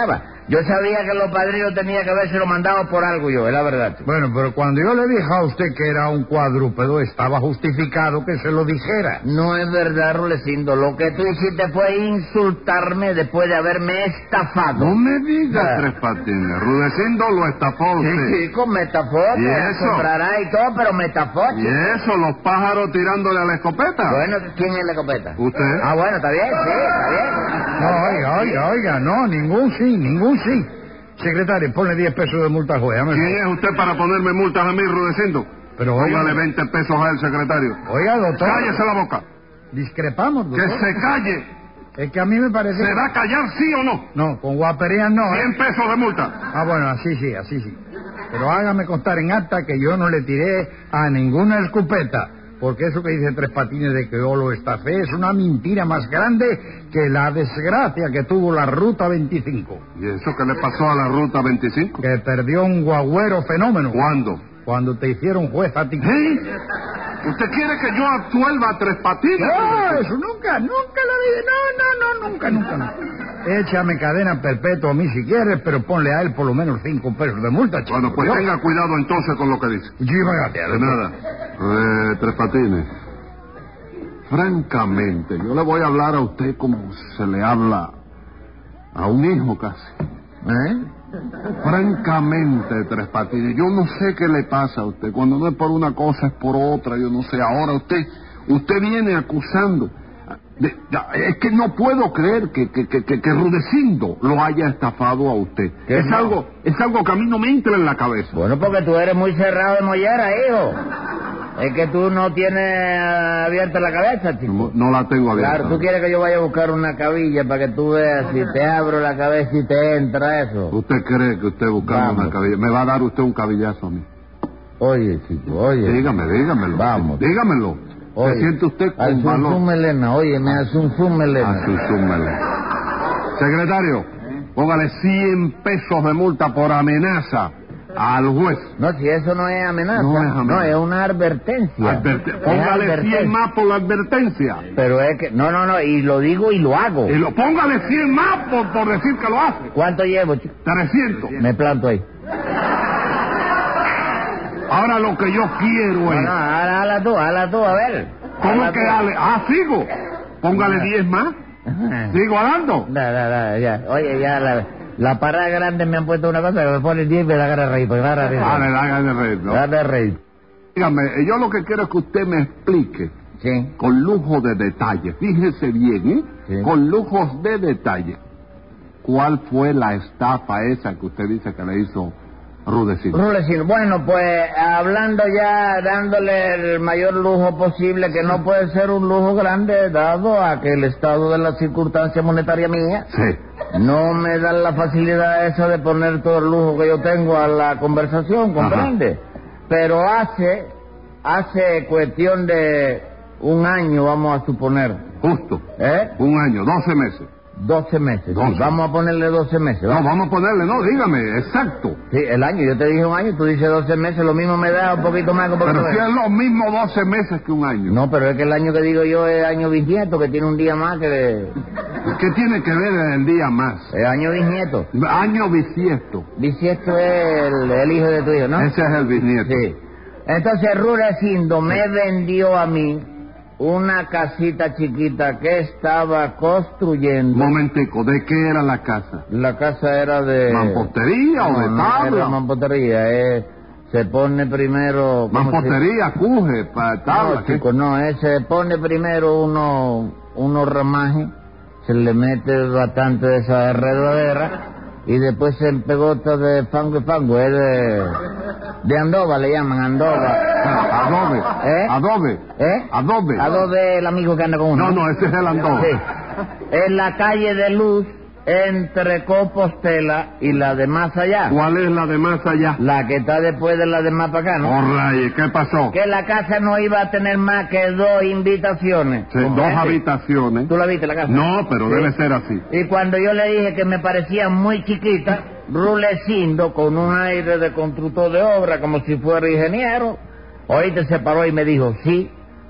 Yo sabía que los padrinos tenían que habérselo mandado por algo yo, es la verdad. Bueno, pero cuando yo le dije a usted que era un cuadrúpedo, estaba justificado que se lo dijera. No es verdad, Rulecindo. Lo que tú hiciste fue insultarme después de haberme estafado. No me digas, Ah. Tres Patines. Rudecindo lo estafó a usted. Sí, con me estafó. ¿Y me eso? comprará y todo, pero me estafó. ¿Y chico. eso, los pájaros tirándole a la escopeta? Bueno, ¿quién es la escopeta? ¿Usted? Ah, bueno, está bien, sí, está bien. No, oiga, oiga, oiga, no, ningún sí, ningún sí. Secretario, ponle diez pesos de multa al juez. Dame el ¿Quién es usted para ponerme multas a mí, Rudecindo? Pero oiga, Póngale veinte pesos al secretario. oiga, doctor. Cállese la boca. Discrepamos, Que doctor. se calle. Es que a mí me parece... ¿Se va a callar sí o no? No, con guaperías no, ¿eh? Cien pesos de multa. Ah, bueno, así sí, así sí. Pero hágame constar en acta que yo no le tiré a ninguna escopeta. Porque eso que dice Tres Patines de que yo lo estafé es una mentira más grande que la desgracia que tuvo la Ruta veinticinco. ¿Y eso qué le pasó a la Ruta veinticinco? Que perdió un guagüero fenómeno. ¿Cuándo? Cuando te hicieron juez a ti. ¿Eh? ¿Usted quiere que yo absuelva a Tres Patines? No, eso nunca, nunca la vi. No, no, no, nunca, nunca, nunca. Échame cadena perpetua a mí si quieres, pero ponle a él por lo menos cinco pesos de multa, chico. Bueno, pues Yo- tenga cuidado entonces con lo que dice. Muchísimas gracias. De nada. Eh, Tres Patines. Francamente, yo le voy a hablar a usted como se le habla a un hijo casi. ¿Eh? Francamente, Tres Patines, yo no sé qué le pasa a usted. Cuando no es por una cosa, es por otra. Yo no sé. Ahora usted usted viene acusando. de- ya, es que no puedo creer que, que, que, que, que Rudecindo lo haya estafado a usted. ¿Qué Es no? algo, es algo que a mí no me entra en la cabeza. Bueno, porque tú eres muy cerrado de mollera, hijo. Es que tú no tienes abierta la cabeza, chico. No, no la tengo abierta. Claro, tú quieres que yo vaya a buscar una cabilla para que tú veas si te abro la cabeza y te entra eso. ¿Usted cree que usted buscando Vamos. una cabilla me va a dar usted un cabillazo a mí? Oye, chico, oye. Dígame, dígamelo. Vamos. Dígamelo. Oye, Se siente usted al con zum valor. zum melena, oye, me hace un zum melena. A su súmele. Secretario, póngale cien pesos de multa por amenaza al juez. No, si eso no es amenaza. No es amenaza. No, es una advertencia. Adverte- Es póngale advertencia. cien más por la advertencia. Pero es que, no, no, no, y lo digo y lo hago. Y lo, póngale cien más por, por decir que lo hace. ¿Cuánto llevo, chico? trescientos. Me planto ahí. Ahora lo que yo quiero No, es... no, hala, hala tú, hala tú, a ver. ¿Cómo Hala que tú. dale? Ah, sigo. Póngale diez más. Ajá. Sigo dando. Da, da, da, ya. Oye, ya la, la parada grande me han puesto una cosa que me pone diez y me da ganas de reír, porque me da ganas de reír. Ah, le da ganas de reír, ¿no? Ganas de reír. Dígame, yo lo que quiero es que usted me explique Sí. con lujo de detalle, fíjese bien, ¿eh? Sí. Con lujos de detalle, ¿cuál fue la estafa esa que usted dice que le hizo Rudecindo? Rulecindo, bueno, pues hablando ya, dándole el mayor lujo posible, que no puede ser un lujo grande, dado a que el estado de la circunstancia monetaria mía Sí. no me da la facilidad esa de poner todo el lujo que yo tengo a la conversación, ¿comprende? Pero hace, hace cuestión de un año, vamos a suponer, Justo. ¿eh? Un año, doce meses. doce meses, sí, doce. vamos a ponerle doce meses. No, vamos a ponerle, no, dígame, exacto. Sí, el año, yo te dije un año, tú dices doce meses, lo mismo me da un poquito más. Un poquito Pero si menos. es lo mismo doce meses que un año. No, pero es que el año que digo yo es año bisnieto, que tiene un día más que... ¿Qué tiene que ver el día más? Es año bisnieto. Año bisiesto. Bisiesto es el, el hijo de tu hijo, ¿no? Ese es el bisnieto. Sí. Entonces Rudecindo me vendió a mí una casita chiquita que estaba construyendo. Momentico, ¿de qué era la casa? La casa era de... ¿Mampostería o de no, tabla? No, era mampostería, eh. Se pone primero... ¿cómo se- Mampostería, cuje, para tabla. No, chicos, no, eh, se pone primero uno, unos ramajes, se le mete bastante de esa enredadera y después se empegota de fango y fango, es de, de andoba, le llaman andoba. Adobe. ¿Eh? Adobe. ¿Eh? Adobe. Adobe, el amigo que anda con uno. No, no, ese es el andoba. Sí. En la calle de Luz, entre Compostela y la de más allá. ¿Cuál es la de más allá? La que está después de la de más para acá, ¿no? Oh, rayos, ¿qué pasó? Que la casa no iba a tener más que dos invitaciones. Sí, dos ¿comprende? habitaciones. ¿Tú la viste la casa? No, pero Sí. debe ser así. Y cuando yo le dije que me parecía muy chiquita, Rudecindo, con un aire de constructor de obra, como si fuera ingeniero, oíste, se paró y me dijo, sí,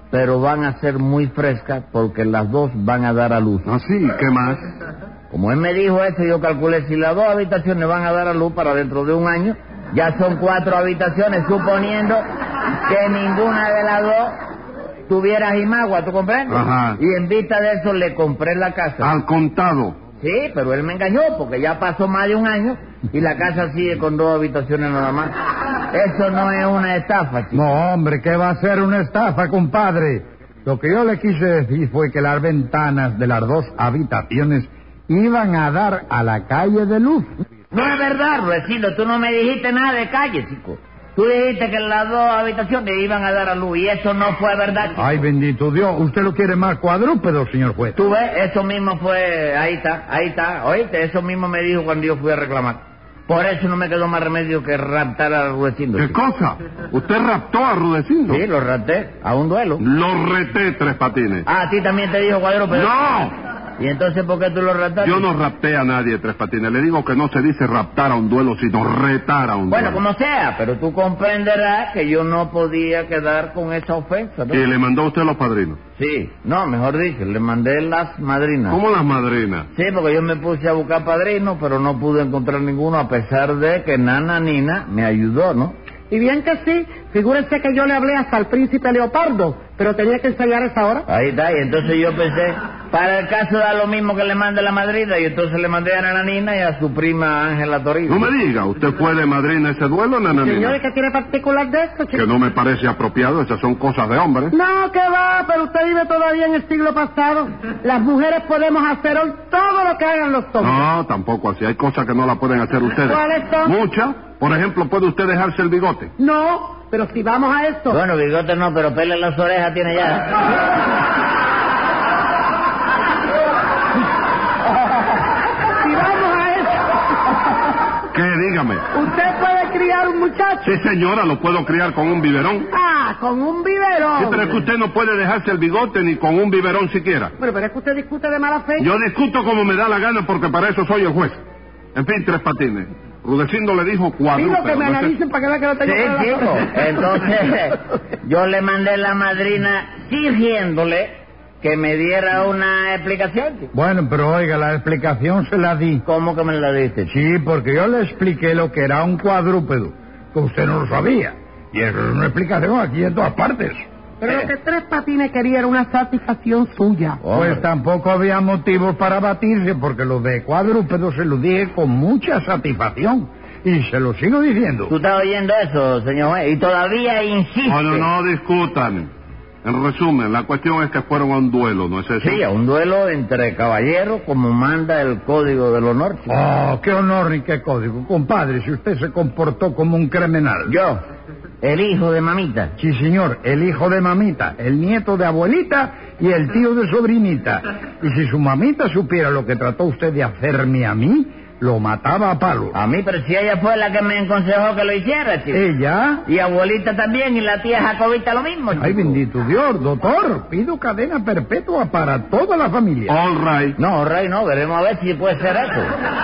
pero van a ser muy frescas porque las dos van a dar a luz. ¿Ah, sí? ¿Qué más? Como él me dijo eso, yo calculé, si las dos habitaciones van a dar a luz para dentro de un año, ya son cuatro habitaciones, suponiendo que ninguna de las dos tuviera jimagua, ¿tú comprendes? Ajá. Y en vista de eso le compré la casa. Al contado. Sí, pero él me engañó porque ya pasó más de un año y la casa sigue con dos habitaciones nada más. Eso no es una estafa, chico. No, hombre, ¿qué va a ser una estafa, compadre? Lo que yo le quise decir fue que las ventanas de las dos habitaciones iban a dar a la calle de luz. No es verdad, Ruecino, tú no me dijiste nada de calle, chico. Tú dijiste que las dos habitaciones iban a dar a luz y eso no fue verdad, chico. Ay, bendito Dios, usted lo quiere más cuadrúpedo, señor juez. Tú ves, eso mismo fue, ahí está, ahí está, oíste, eso mismo me dijo cuando yo fui a reclamar. Por eso no me quedó más remedio que raptar a Rudecindo. ¿Qué cosa? ¿Usted raptó a Rudecindo? Sí, lo rapté, a un duelo. Lo reté, Tres Patines. Ah, ¿a ti también te dijo cuadrúpedo? ¡No! ¿Y entonces por qué tú lo raptaste? Yo no rapté a nadie, Tres Patines. Le digo que no se dice raptar a un duelo, sino retar a un bueno, duelo. como sea, pero tú comprenderás que yo no podía quedar con esa ofensa, ¿no? ¿Y le mandó usted los padrinos? Sí, no, mejor dicho, le mandé las madrinas. ¿Cómo las madrinas? Sí, porque yo me puse a buscar padrinos, pero no pude encontrar ninguno, a pesar de que Nana Nina me ayudó, ¿no? Y bien que sí, figúrense que yo le hablé hasta al príncipe Leopardo, pero tenía que ensayar esa hora. Ahí está, y entonces yo pensé, para el caso da lo mismo que le mande la madrina, y entonces le mandé a Nana Nina y a su prima Ángela Torino. No me diga, ¿usted fue de madrina ese duelo, Nana Nina? Señores, ¿qué tiene particular de esto, chico? Que no me parece apropiado, esas son cosas de hombres. No, que va, pero usted vive todavía en el siglo pasado. Las mujeres podemos hacer hoy todo lo que hagan los hombres. No, tampoco así, hay cosas que no la pueden hacer ustedes. ¿Cuáles son? Muchas. Por ejemplo, ¿puede usted dejarse el bigote? No, pero si vamos a esto... Bueno, bigote no, pero pelo en las orejas tiene ya. Si vamos a esto... ¿Qué? Dígame. ¿Usted puede criar un muchacho? Sí, señora, lo puedo criar con un biberón. Ah, con un biberón. Sí, pero es que usted no puede dejarse el bigote ni con un biberón siquiera. Bueno, pero es que usted discute de mala fe. Yo discuto como me da la gana porque para eso soy el juez. En fin, Tres Patines. Rudecindo le dijo cuadrúpedo. Digo que me ¿no es analicen para que vean que no tengo Sí, nada. chico. Entonces, yo le mandé la madrina sirviéndole que me diera una explicación, chico. Bueno, pero oiga, la explicación se la di. ¿Cómo que me la diste, chico? Sí, porque yo le expliqué lo que era un cuadrúpedo, que usted no lo sabía. Y eso es una explicación aquí en todas partes. Pero lo que Tres Patines quería era una satisfacción suya. Pues tampoco había motivos para batirse, porque lo de cuadrúpedo se lo dije con mucha satisfacción. Y se lo sigo diciendo. ¿Tú estás oyendo eso, señor juez? Y todavía insiste. Bueno, no discutan. En resumen, la cuestión es que fueron a un duelo, ¿no es eso? Sí, a un duelo entre caballeros, como manda el Código del Honor, chico. Oh, qué honor ni qué código. Compadre, si usted se comportó como un criminal. Yo, el hijo de mamita. Sí, señor, el hijo de mamita, el nieto de abuelita y el tío de sobrinita. Y si su mamita supiera lo que trató usted de hacerme a mí, lo mataba a palos. A mí, pero si ella fue la que me aconsejó que lo hiciera, chico. ¿Ella? Y abuelita también, y la tía Jacobita lo mismo, chico. Ay, bendito Dios, doctor, pido cadena perpetua para toda la familia. All right. No, Rey, no, veremos a ver si puede ser eso.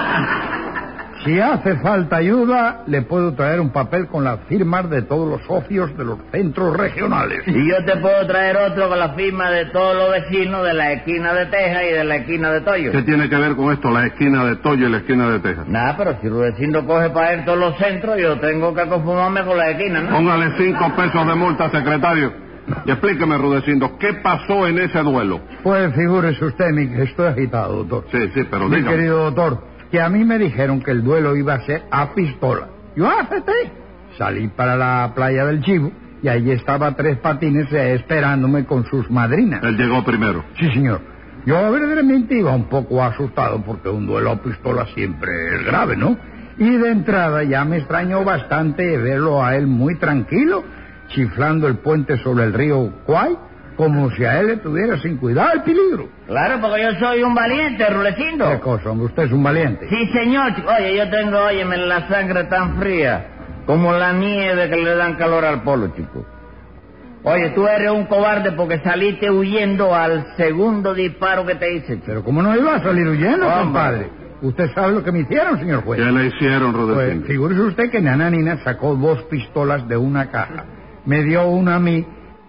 Si hace falta ayuda, le puedo traer un papel con las firmas de todos los socios de los centros regionales. Y yo te puedo traer otro con la firma de todos los vecinos de la esquina de Texas y de la esquina de Toyo. ¿Qué tiene que ver con esto, la esquina de Toyo y la esquina de Texas? Nada, pero si Rudecindo coge para él todos los centros, yo tengo que conformarme con la esquina, ¿no? Póngale cinco pesos de multa, secretario. Y explíqueme, Rudecindo, ¿qué pasó en ese duelo? Pues figúrese usted, mi, estoy agitado, doctor. Sí, sí, pero Mi dígame. querido doctor, que a mí me dijeron que el duelo iba a ser a pistola. Yo acepté. Salí para la playa del Chivo y allí estaba Tres Patines eh, esperándome con sus madrinas. Él llegó primero. Sí, señor. Yo verdaderamente iba un poco asustado porque un duelo a pistola siempre es grave, ¿no? Y de entrada ya me extrañó bastante verlo a él muy tranquilo, chiflando el puente sobre el río Kwai, como si a él le tuviera sin cuidado el peligro. Claro, porque yo soy un valiente, Rudecindo. ¿Qué cosa, hombre? Usted es un valiente. Sí, señor. chico. Oye, yo tengo, óyeme, la sangre tan fría como la nieve que le dan calor al polo, chico. Oye, tú eres un cobarde porque saliste huyendo al segundo disparo que te hice, chico. Pero ¿cómo no iba a salir huyendo, Hombre. compadre? ¿Usted sabe lo que me hicieron, señor juez? ¿Qué le hicieron, Pues Rudecindo? figúrese usted que Nana Nina sacó dos pistolas de una caja. Me dio una a mí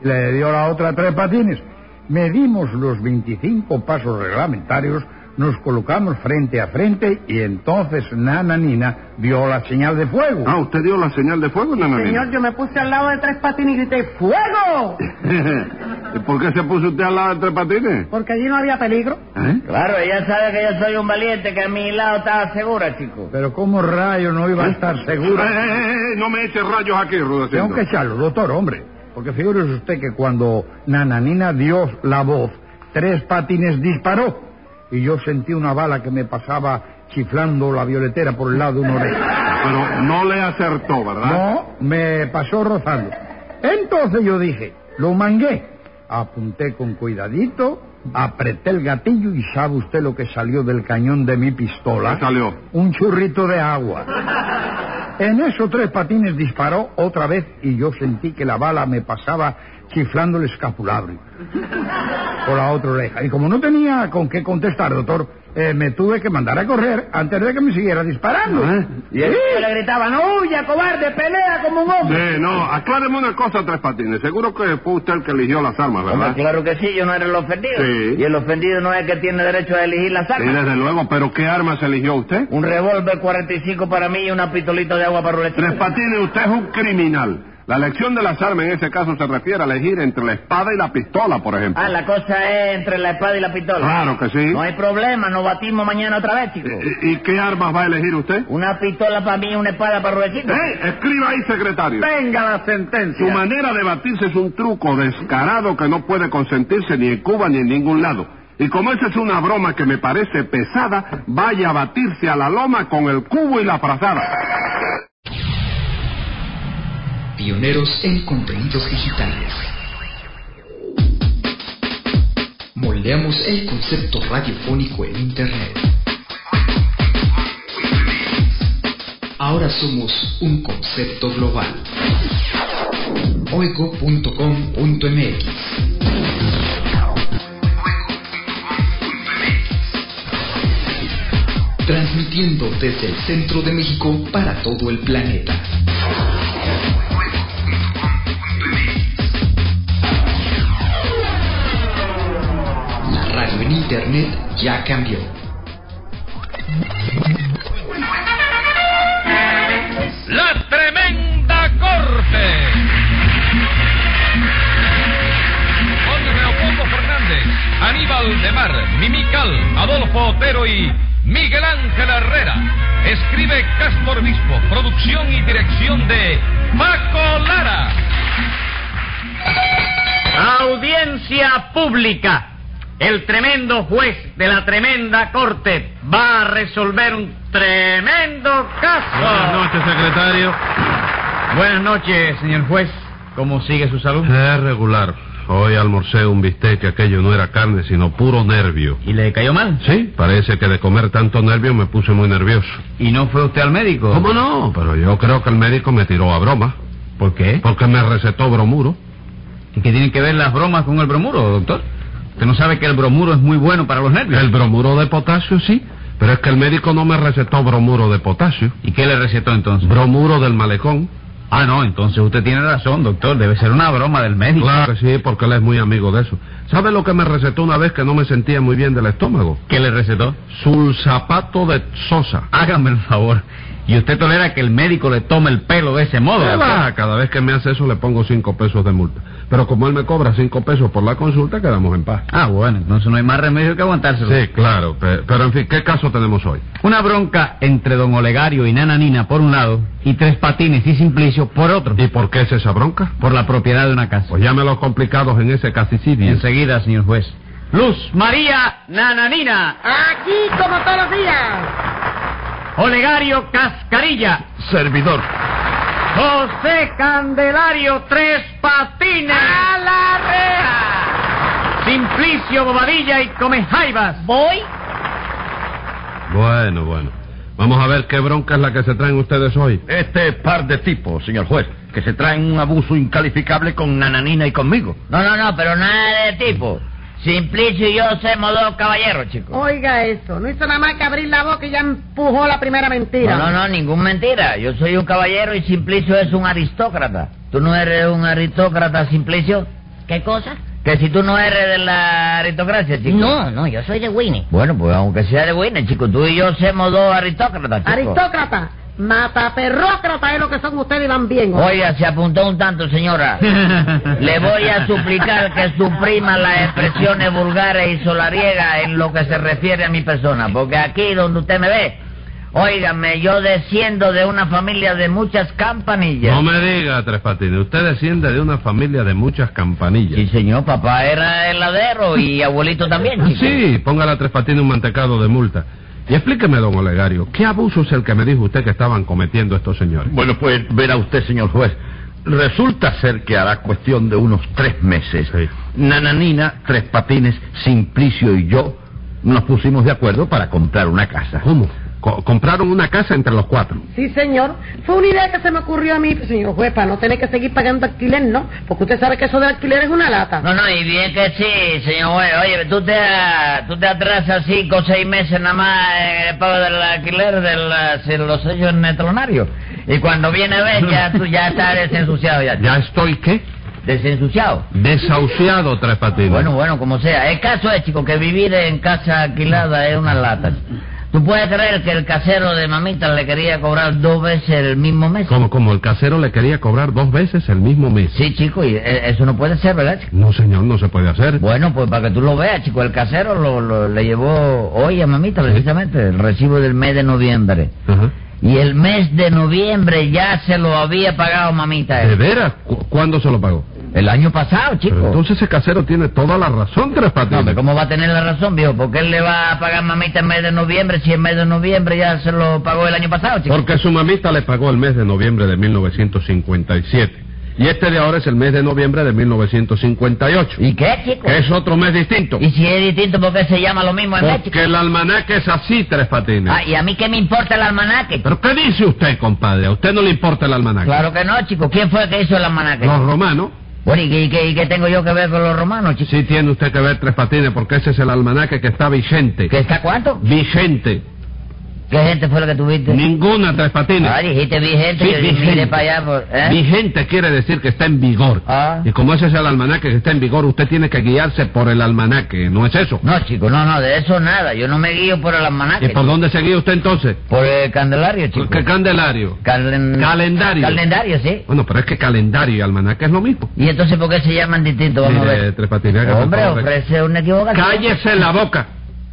le dio la otra a Tres Patines. Medimos los veinticinco pasos reglamentarios, nos colocamos frente a frente y entonces Nananina dio la señal de fuego. Ah, ¿usted dio la señal de fuego, Nananina? Señor, yo me puse al lado de Tres Patines y grité ¡fuego! ¿Y por qué se puso usted al lado de Tres Patines? Porque allí no había peligro. ¿Eh? Claro, ella sabe que yo soy un valiente, que a mi lado estaba segura, chico. Pero ¿cómo rayos no iba a estar seguro? Eh, eh, eh, no me eche rayos aquí, Rudecindo. Tengo que echarlo, doctor, hombre. Porque figúrese usted que cuando Nananina dio la voz, Tres Patines disparó. Y yo sentí una bala que me pasaba chiflando la violetera por el lado de una oreja. Pero no le acertó, ¿verdad? No, me pasó rozando. Entonces yo dije, lo mangué. Apunté con cuidadito, apreté el gatillo y ¿sabe usted lo que salió del cañón de mi pistola? ¿Qué salió? Un churrito de agua. En eso Tres Patines disparó otra vez y yo sentí que la bala me pasaba chiflando el escapulario por la otra oreja. Y como no tenía con qué contestar, doctor, eh, me tuve que mandar a correr antes de que me siguiera disparando. ¿Eh? Y él le gritaba, no huya, cobarde, pelea como un hombre. Sí, no, acláreme una cosa, Tres Patines. Seguro que fue usted el que eligió las armas, ¿verdad? Hombre, claro que sí, yo no era el ofendido. Sí. Y el ofendido no es que tiene derecho a elegir las Sí, armas. desde luego, pero ¿qué armas eligió usted? Un revólver cuarenta y cinco para mí y una pistolita de agua para Rudecindo. Tres Patines, usted es un criminal. La elección de las armas en ese caso se refiere a elegir entre la espada y la pistola, por ejemplo. Ah, la cosa es entre la espada y la pistola. Claro que sí. No hay problema, nos batimos mañana otra vez, chico. ¿Y, y qué armas va a elegir usted? Una pistola para mí y una espada para Rudecindo. ¡Eh! Escriba ahí, secretario. Venga la sentencia. Su manera de batirse es un truco descarado que no puede consentirse ni en Cuba ni en ningún lado. Y como esa es una broma que me parece pesada, vaya a batirse a la loma con el cubo y la frazada. Pioneros en contenidos digitales. Moldeamos el concepto radiofónico en Internet. Ahora somos un concepto global. oigo punto com punto m x. Transmitiendo desde el centro de México para todo el planeta. La radio en Internet ya cambió. La Tremenda Corte. Con Leopoldo Fernández, Aníbal de Mar, Mimical, Adolfo Otero y Miguel Ángel Herrera. Escribe Castro Obispo. Producción y dirección de Paco Lara. Audiencia pública. El tremendo juez de la tremenda corte va a resolver un tremendo caso. Buenas noches, secretario. Buenas noches, señor juez. ¿Cómo sigue su salud? Es regular. Hoy almorcé un bistec que aquello no era carne, sino puro nervio. ¿Y le cayó mal? Sí, parece que de comer tanto nervio me puse muy nervioso. ¿Y no fue usted al médico? ¿Cómo no? Pero yo creo que el médico me tiró a broma. ¿Por qué? Porque me recetó bromuro. ¿Y qué tienen que ver las bromas con el bromuro, doctor? ¿Usted no sabe que el bromuro es muy bueno para los nervios? El bromuro de potasio, sí. Pero es que el médico no me recetó bromuro de potasio. ¿Y qué le recetó entonces? Bromuro del malecón. Ah, no, entonces usted tiene razón, doctor. Debe ser una broma del médico. Claro que sí, porque él es muy amigo de eso. ¿Sabe lo que me recetó una vez que no me sentía muy bien del estómago? ¿Qué le recetó? Sulsapato de sosa. Hágame el favor. ¿Y usted tolera que el médico le tome el pelo de ese modo? ¿Qué va? Cada vez que me hace eso le pongo cinco pesos de multa. Pero como él me cobra cinco pesos por la consulta, quedamos en paz. Ah, bueno, entonces no hay más remedio que aguantárselo. Sí, claro. Pero, pero en fin, ¿qué caso tenemos hoy? Una bronca entre don Olegario y Nananina por un lado y Tres Patines y Simplicio por otro. ¿Y por qué es esa bronca? Por la propiedad de una casa. Pues llame los complicados en ese casicidio. Enseguida, señor juez. Luz María Nananina. Aquí como todos los días. Olegario Cascarilla. Servidor. José Candelario Tres Patines. ¡A la reja! Simplicio Bobadilla y Comejaivas. ¿Voy? Bueno, bueno. Vamos a ver qué bronca es la que se traen ustedes hoy. Este par de tipos, señor juez, que se traen un abuso incalificable con Nananina y conmigo. No, no, no, pero nada de tipo. Simplicio y yo somos dos caballeros, chicos. Oiga eso, no hizo nada más que abrir la boca y ya empujó la primera mentira. No, no, no, ningún mentira. Yo soy un caballero y Simplicio es un aristócrata. ¿Tú no eres un aristócrata, Simplicio? ¿Qué cosa? Que si tú no eres de la aristocracia, chico. No, no, yo soy de Winnie. Bueno, pues aunque sea de Winnie, chico, tú y yo somos dos aristócratas, chico. Aristócrata, mataperrócrata es lo que son ustedes y van bien. Oiga, se apuntó un tanto, señora. Le voy a suplicar que suprima las expresiones vulgares y solariegas en lo que se refiere a mi persona, porque aquí donde usted me ve, óigame, yo desciendo de una familia de muchas campanillas. No me diga, Tres Patines, usted desciende de una familia de muchas campanillas. Sí, señor, papá era heladero y abuelito también, chico. Sí, póngale a Tres Patines un mantecado de multa. Y explíqueme, don Olegario, ¿qué abuso es el que me dijo usted que estaban cometiendo estos señores? Bueno, pues verá usted, señor juez. Resulta ser que hará cuestión de unos tres meses. Sí. Nananina, Tres Patines, Simplicio y yo nos pusimos de acuerdo para comprar una casa. ¿Cómo? Co- compraron una casa entre los cuatro. Sí, señor. Fue una idea que se me ocurrió a mí, señor juez, para no tener que seguir pagando alquiler, ¿no? Porque usted sabe que eso de alquiler es una lata. No, no, y bien que sí, señor juez. Oye, tú te, tú te atrasas cinco o seis meses nada más en el pago del alquiler de las- de los sellos netronarios. Y cuando viene a ver, ya tú ya estás desensuciado ya. ¿Ya estoy qué? Desensuciado. Desahuciado, Tres Patines. Bueno, bueno, como sea. El caso es, chico, que vivir en casa alquilada es una lata. ¿Tú puedes creer que el casero de mamita le quería cobrar dos veces el mismo mes? ¿Cómo, cómo? ¿El casero le quería cobrar dos veces el mismo mes? Sí, chico, y eh, eso no puede ser, ¿verdad, chico? No, señor, no se puede hacer. Bueno, pues para que tú lo veas, chico, el casero lo, lo- le llevó hoy a mamita, precisamente, el recibo del mes de noviembre. Ajá. Y el mes de noviembre ya se lo había pagado mamita. ¿De él. veras? ¿Cu- ¿Cuándo se lo pagó? El año pasado, chico. Pero entonces ese casero tiene toda la razón, Tres No, Patines. hombre, ¿cómo va a tener la razón, viejo? ¿Por qué él le va a pagar mamita en mes de noviembre si en mes de noviembre ya se lo pagó el año pasado, chico? Porque su mamita le pagó el mes de noviembre de mil novecientos cincuenta y siete. Y este de ahora es el mes de noviembre de mil novecientos cincuenta y ocho. ¿Y qué, chico? Que es otro mes distinto. ¿Y si es distinto, por qué se llama lo mismo en mes, chico? Porque el almanaque es así, Tres Patines. Ah, ¿y a mí qué me importa el almanaque? ¿Pero qué dice usted, compadre? ¿A usted no le importa el almanaque? Claro que no, chico. ¿Quién fue el que hizo el almanaque? Los romanos. Bueno, ¿y qué, y qué- y qué tengo yo que ver con los romanos, chico? Sí tiene usted que ver, Tres Patines, porque ese es el almanaque que está vigente. ¿Que está cuánto? Vigente. ¿Qué gente fue la que tuviste? Ninguna, Tres Patines. Ah, dijiste vigente, Sí, yo vigente. miré para allá. Por, ¿eh? Vigente quiere decir que está en vigor. Ah. Y como ese es el almanaque que está en vigor, usted tiene que guiarse por el almanaque, ¿no es eso? No, chico, no, no, de eso nada. Yo no me guío por el almanaque. ¿Y por dónde se guía usted entonces? Por el candelario, chico. ¿Qué candelario? Calen- Calendario. Calendario, sí. Bueno, pero es que calendario y almanaque es lo mismo. ¿Y entonces por qué se llaman distintos? Vamos a Mire, ver. Tres Patines, hágame el Hombre, favor de- ofrece una equivocación. ¡Cállese la boca!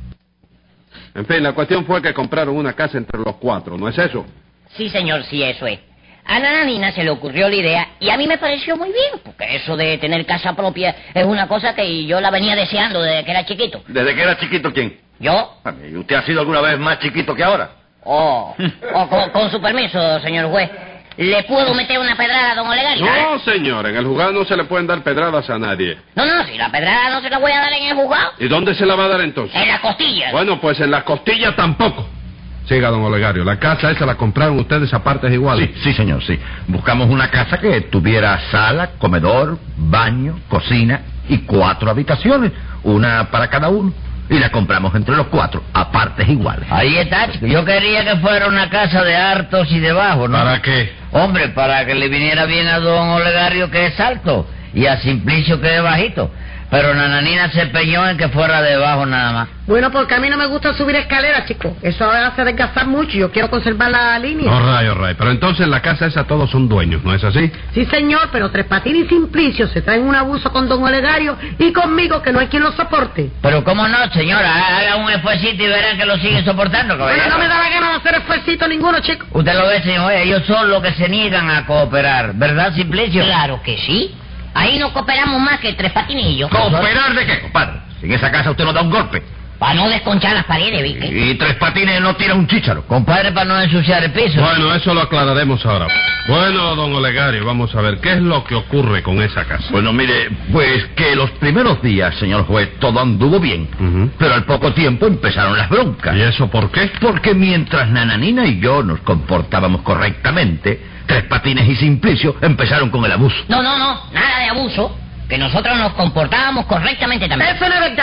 En fin, la cuestión fue que compraron una casa entre los cuatro, ¿no es eso? Sí, señor, sí, eso es. A Nananina se le ocurrió la idea y a mí me pareció muy bien, porque eso de tener casa propia es una cosa que yo la venía deseando desde que era chiquito. ¿Desde que era chiquito quién? ¿Yo? ¿Y usted ha sido alguna vez más chiquito que ahora? Oh, oh, con, con su permiso, señor juez, ¿le puedo meter una pedrada a don Olegario? No, señor, en el juzgado no se le pueden dar pedradas a nadie. No, no, si la pedrada no se la voy a dar en el juzgado, ¿Y dónde se la va a dar entonces? en la costilla. Bueno, pues en las costillas tampoco. Siga, don Olegario, la casa esa la compraron ustedes a partes iguales. Sí, sí, señor, sí. Buscamos una casa que tuviera sala, comedor, baño, cocina y cuatro habitaciones, una para cada uno. Y la compramos entre los cuatro, a partes iguales. Ahí está, chico. Yo quería que fuera una casa de hartos y de bajos, ¿no? ¿Para qué? Hombre, para que le viniera bien a don Olegario, que es alto, y a Simplicio, que es bajito. Pero Nananina se empeñó en que fuera de bajo nada más. Bueno, porque a mí no me gusta subir escaleras, chicos. Eso hace desgastar mucho y yo quiero conservar la línea. All right, all right. Pero entonces en la casa esa todos son dueños, ¿no es así? Sí, señor, pero Tres Patines y Simplicio se traen un abuso con don Olegario y conmigo, que no hay quien lo soporte. Pero cómo no, señora, haga un esfuercito y verán que lo siguen soportando, Bueno, caballero. no me da la gana de hacer esfuercito ninguno, chico. Usted lo ve, señor, ellos son los que se niegan a cooperar, ¿verdad, Simplicio? Claro que sí. Ahí no cooperamos más que Tres Patinillos. ¿Cooperar de qué, compadre? Si en esa casa usted no da un golpe. Para no desconchar las paredes, ¿viste? Y Tres Patines no tira un chícharo. Compadre, para no ensuciar el piso. Bueno, eso lo aclararemos ahora. Bueno, don Olegario, vamos a ver, ¿qué es lo que ocurre con esa casa? Bueno, mire, pues que los primeros días, señor juez, todo anduvo bien. Ujú. Pero al poco tiempo empezaron las broncas. ¿Y eso por qué? Porque mientras Nananina y yo nos comportábamos correctamente, Tres Patines y Simplicio empezaron con el abuso. No, no, no, nada de abuso. Que nosotros nos comportábamos correctamente también. Eso no es verdad.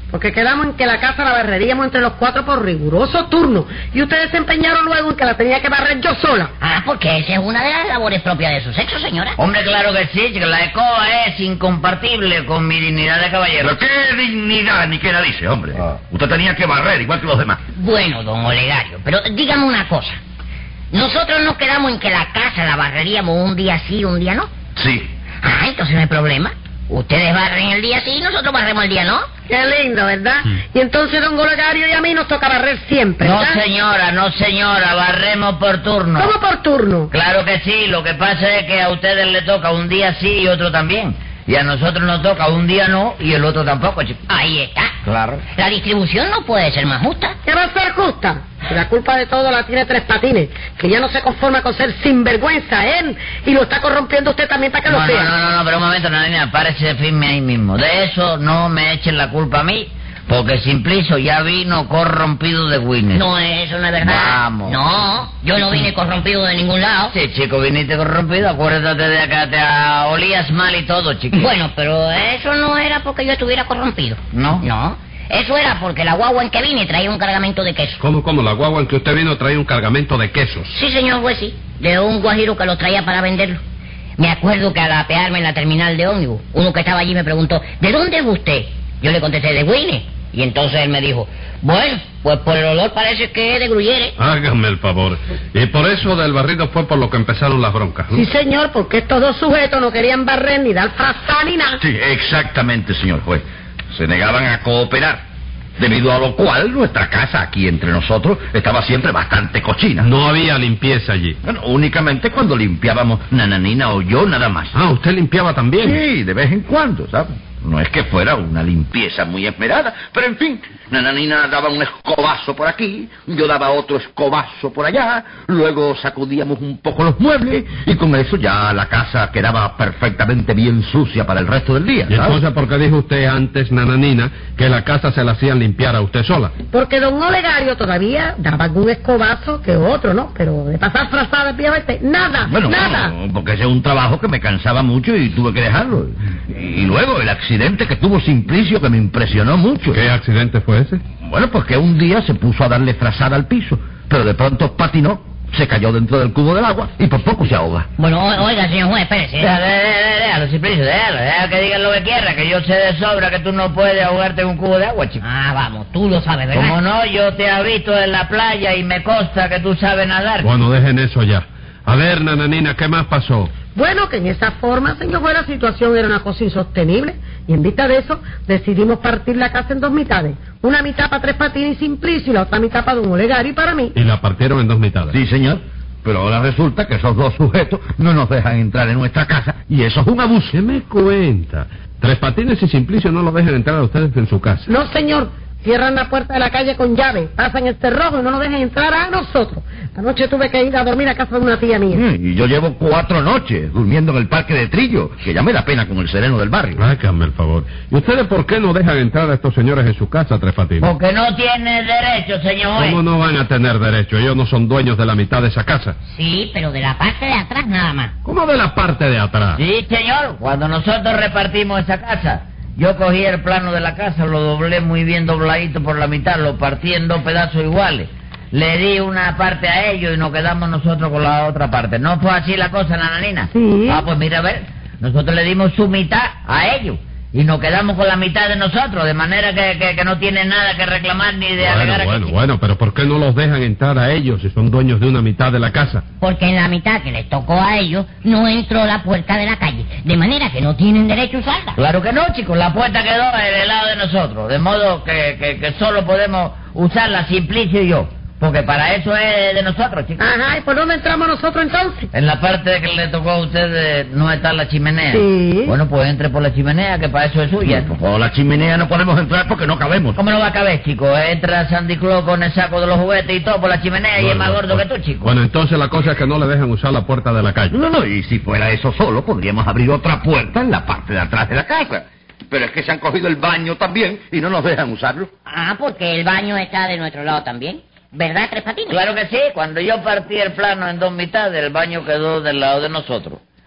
porque quedamos en que la casa la barreríamos entre los cuatro por riguroso turno, y ustedes se empeñaron luego en que la tenía que barrer yo sola. Ah, porque esa es una de las labores propias de su sexo, señora. Hombre, claro que sí, chica, la escoba es incompatible con mi dignidad de caballero. ¿Pero qué dignidad ni qué narices, hombre? Ah. Usted tenía que barrer igual que los demás. Bueno, don Olegario, pero dígame una cosa. Nosotros nos quedamos en que la casa la barreríamos un día sí, un día no. Sí. Ah, entonces no hay problema. Ustedes barren el día sí y nosotros barremos el día no. Qué lindo, ¿verdad? Mm. Y entonces don Olegario y a mí nos toca barrer siempre, No, ¿verdad? señora, no, señora, barremos por turno. ¿Cómo por turno? Claro que sí, lo que pasa es que a ustedes les toca un día sí y otro también. Y a nosotros nos toca un día no y el otro tampoco, chico. Ahí está. Claro. La distribución no puede ser más justa. ¿Qué va a ser justa? Si la culpa de todo la tiene Tres Patines, que ya no se conforma con ser sinvergüenza él, y lo está corrompiendo usted también para que No, lo no, sea. no, no, no, pero un momento, Nanina, párese firme ahí mismo. De eso no me echen la culpa a mí, porque Simplicio ya vino corrompido de Winner. No, eso no es verdad. Vamos. No, yo no vine corrompido de ningún lado. Sí, chico, viniste corrompido, acuérdate de que te olías mal y todo, chico. Bueno, pero eso no era porque yo estuviera corrompido. ¿No? No. Eso era porque la guagua en que vine traía un cargamento de queso. ¿Cómo, cómo? La guagua en que usted vino traía un cargamento de quesos. Sí, señor juez, sí. De un guajiro que lo traía para venderlo. Me acuerdo que al apearme en la terminal de ómnibus, uno que estaba allí me preguntó, ¿de dónde es usted? Yo le contesté, de Guine. Y entonces él me dijo, bueno, pues por el olor parece que es de gruyere. Hágame el favor. Y por eso del barrido fue por lo que empezaron las broncas, ¿no? Sí, señor, porque estos dos sujetos no querían barrer ni dar frazada ni nada. Sí, exactamente, señor juez. Se negaban a cooperar. Debido a lo cual nuestra casa aquí entre nosotros estaba siempre bastante cochina. No había limpieza allí. Bueno, únicamente cuando limpiábamos Nananina o yo nada más. Ah, ¿usted limpiaba también? Sí, de vez en cuando, ¿sabes? No es que fuera una limpieza muy esmerada, pero en fin, Nananina daba un escobazo por aquí, yo daba otro escobazo por allá, luego sacudíamos un poco los muebles y con eso ya la casa quedaba perfectamente bien sucia para el resto del día, ¿Y ¿sabes? entonces por qué dijo usted antes, Nananina, que la casa se la hacían limpiar a usted sola? Porque don Olegario todavía daba algún escobazo que otro, ¿no? Pero de pasar frazada de pie nada, Bueno, nada. no, porque ese es un trabajo que me cansaba mucho y tuve que dejarlo. Y luego el accidente que tuvo Simplicio que me impresionó mucho. ¿Qué accidente fue ese? Bueno, pues que un día se puso a darle frazada al piso, pero de pronto patinó, se cayó dentro del cubo del agua y por poco se ahoga. Bueno, o- oiga, señor juez, espérese. Déjalo, déjalo, déjalo, Simplicio, déjalo, déjalo que digan lo que quiera, que yo sé de sobra que tú no puedes ahogarte en un cubo de agua, chico. Ah, vamos, tú lo sabes, ¿verdad? Como no, yo te he visto en la playa y me consta que tú sabes nadar. Bueno, dejen eso ya. A ver, Nananina, ¿qué más pasó? Bueno, que en esa forma, señor juez, la situación era una cosa insostenible. Y en vista de eso, decidimos partir la casa en dos mitades. Una mitad para Tres Patines y Simplicio y la otra mitad para don Olegario y para mí. Y la partieron en dos mitades. Sí, señor, pero ahora resulta que esos dos sujetos no nos dejan entrar en nuestra casa y eso es un abuso. ¿Qué me cuenta? Tres Patines y Simplicio no lo dejan entrar a ustedes en su casa. No, señor. Cierran la puerta de la calle con llave, pasan el cerrojo y no nos dejan entrar a nosotros. Anoche tuve que ir a dormir a casa de una tía mía. Mm, Y yo llevo cuatro noches durmiendo en el parque de Trillo, que ya me da pena con el sereno del barrio. Háganme el favor. ¿Y ustedes por qué no dejan entrar a estos señores en su casa, Tres Patines? Porque no tienes derecho, señor juez. ¿Cómo no van a tener derecho? Ellos no son dueños de la mitad de esa casa. Sí, pero de la parte de atrás nada más. ¿Cómo de la parte de atrás? Sí, señor, cuando nosotros repartimos esa casa, yo cogí el plano de la casa, lo doblé muy bien dobladito por la mitad, lo partí en dos pedazos iguales. Le di una parte a ellos y nos quedamos nosotros con la otra parte. ¿No fue así la cosa, Nananina? Sí. Ah, pues mira, a ver, nosotros le dimos su mitad a ellos y nos quedamos con la mitad de nosotros, de manera que, que, que no tienen nada que reclamar ni de alegar Bueno, aquí. bueno, bueno, pero ¿por qué no los dejan entrar a ellos si son dueños de una mitad de la casa? Porque en la mitad que les tocó a ellos no entró la puerta de la calle. De manera que no tienen derecho a usarla. Claro que no, chicos, la puerta quedó en el lado de nosotros, de modo que, que, que solo podemos usarla Simplicio y yo, porque para eso es de nosotros, chicos. Ajá, ¿y por dónde entramos nosotros entonces? En la parte de que le tocó a usted eh, no está la chimenea. Sí. Bueno, pues entre por la chimenea, que para eso es suya. Por la chimenea no podemos entrar porque no cabemos. ¿Cómo no va a caber, chico? Entra Sandy Claus con el saco de los juguetes y todo por la chimenea y es Bueno, más gordo bueno. que tú, chico. Bueno, entonces la cosa es que no le dejan usar la puerta de la calle. No, no, y si fuera eso solo, podríamos abrir otra puerta en la parte de atrás de la casa. Pero es que se han cogido el baño también y no nos dejan usarlo. Ah, porque el baño está de nuestro lado también. ¿Verdad, Tres Patines? Claro que sí, cuando yo partí el plano en dos mitades, el baño quedó del lado de nosotros.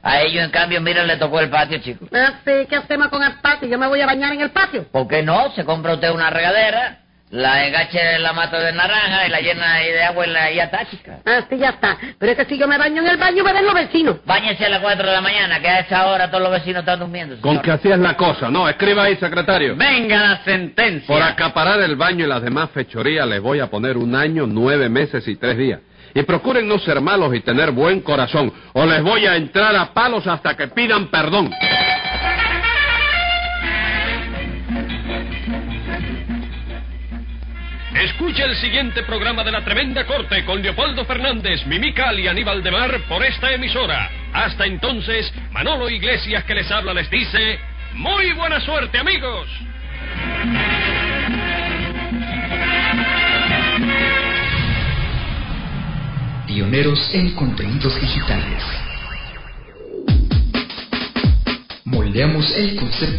A ellos, en cambio, mira, le tocó el patio, chico. Ah, sí, ¿qué hacemos con el patio? Yo me voy a bañar en el patio. ¿Por qué no? Se compra usted una regadera, la engancha en la mata de naranja y la llena ahí de agua y, la, y ya está, chica. Ah, sí, ya está. Pero es que si yo me baño en el baño, me ven los vecinos. Báñese a las cuatro de la mañana, que a esa hora todos los vecinos están durmiendo, señor. Con que así es la cosa, ¿no? Escriba ahí, secretario. Venga la sentencia. Por acaparar el baño y las demás fechorías les voy a poner un año, nueve meses y tres días. Y procuren no ser malos y tener buen corazón, o les voy a entrar a palos hasta que pidan perdón. Escucha el siguiente programa de La Tremenda Corte con Leopoldo Fernández, Mimical y Aníbal de Mar por esta emisora. Hasta entonces, Manolo Iglesias, que les habla, les dice: ¡muy buena suerte, amigos! Pioneros en contenidos digitales. Moldeamos el concepto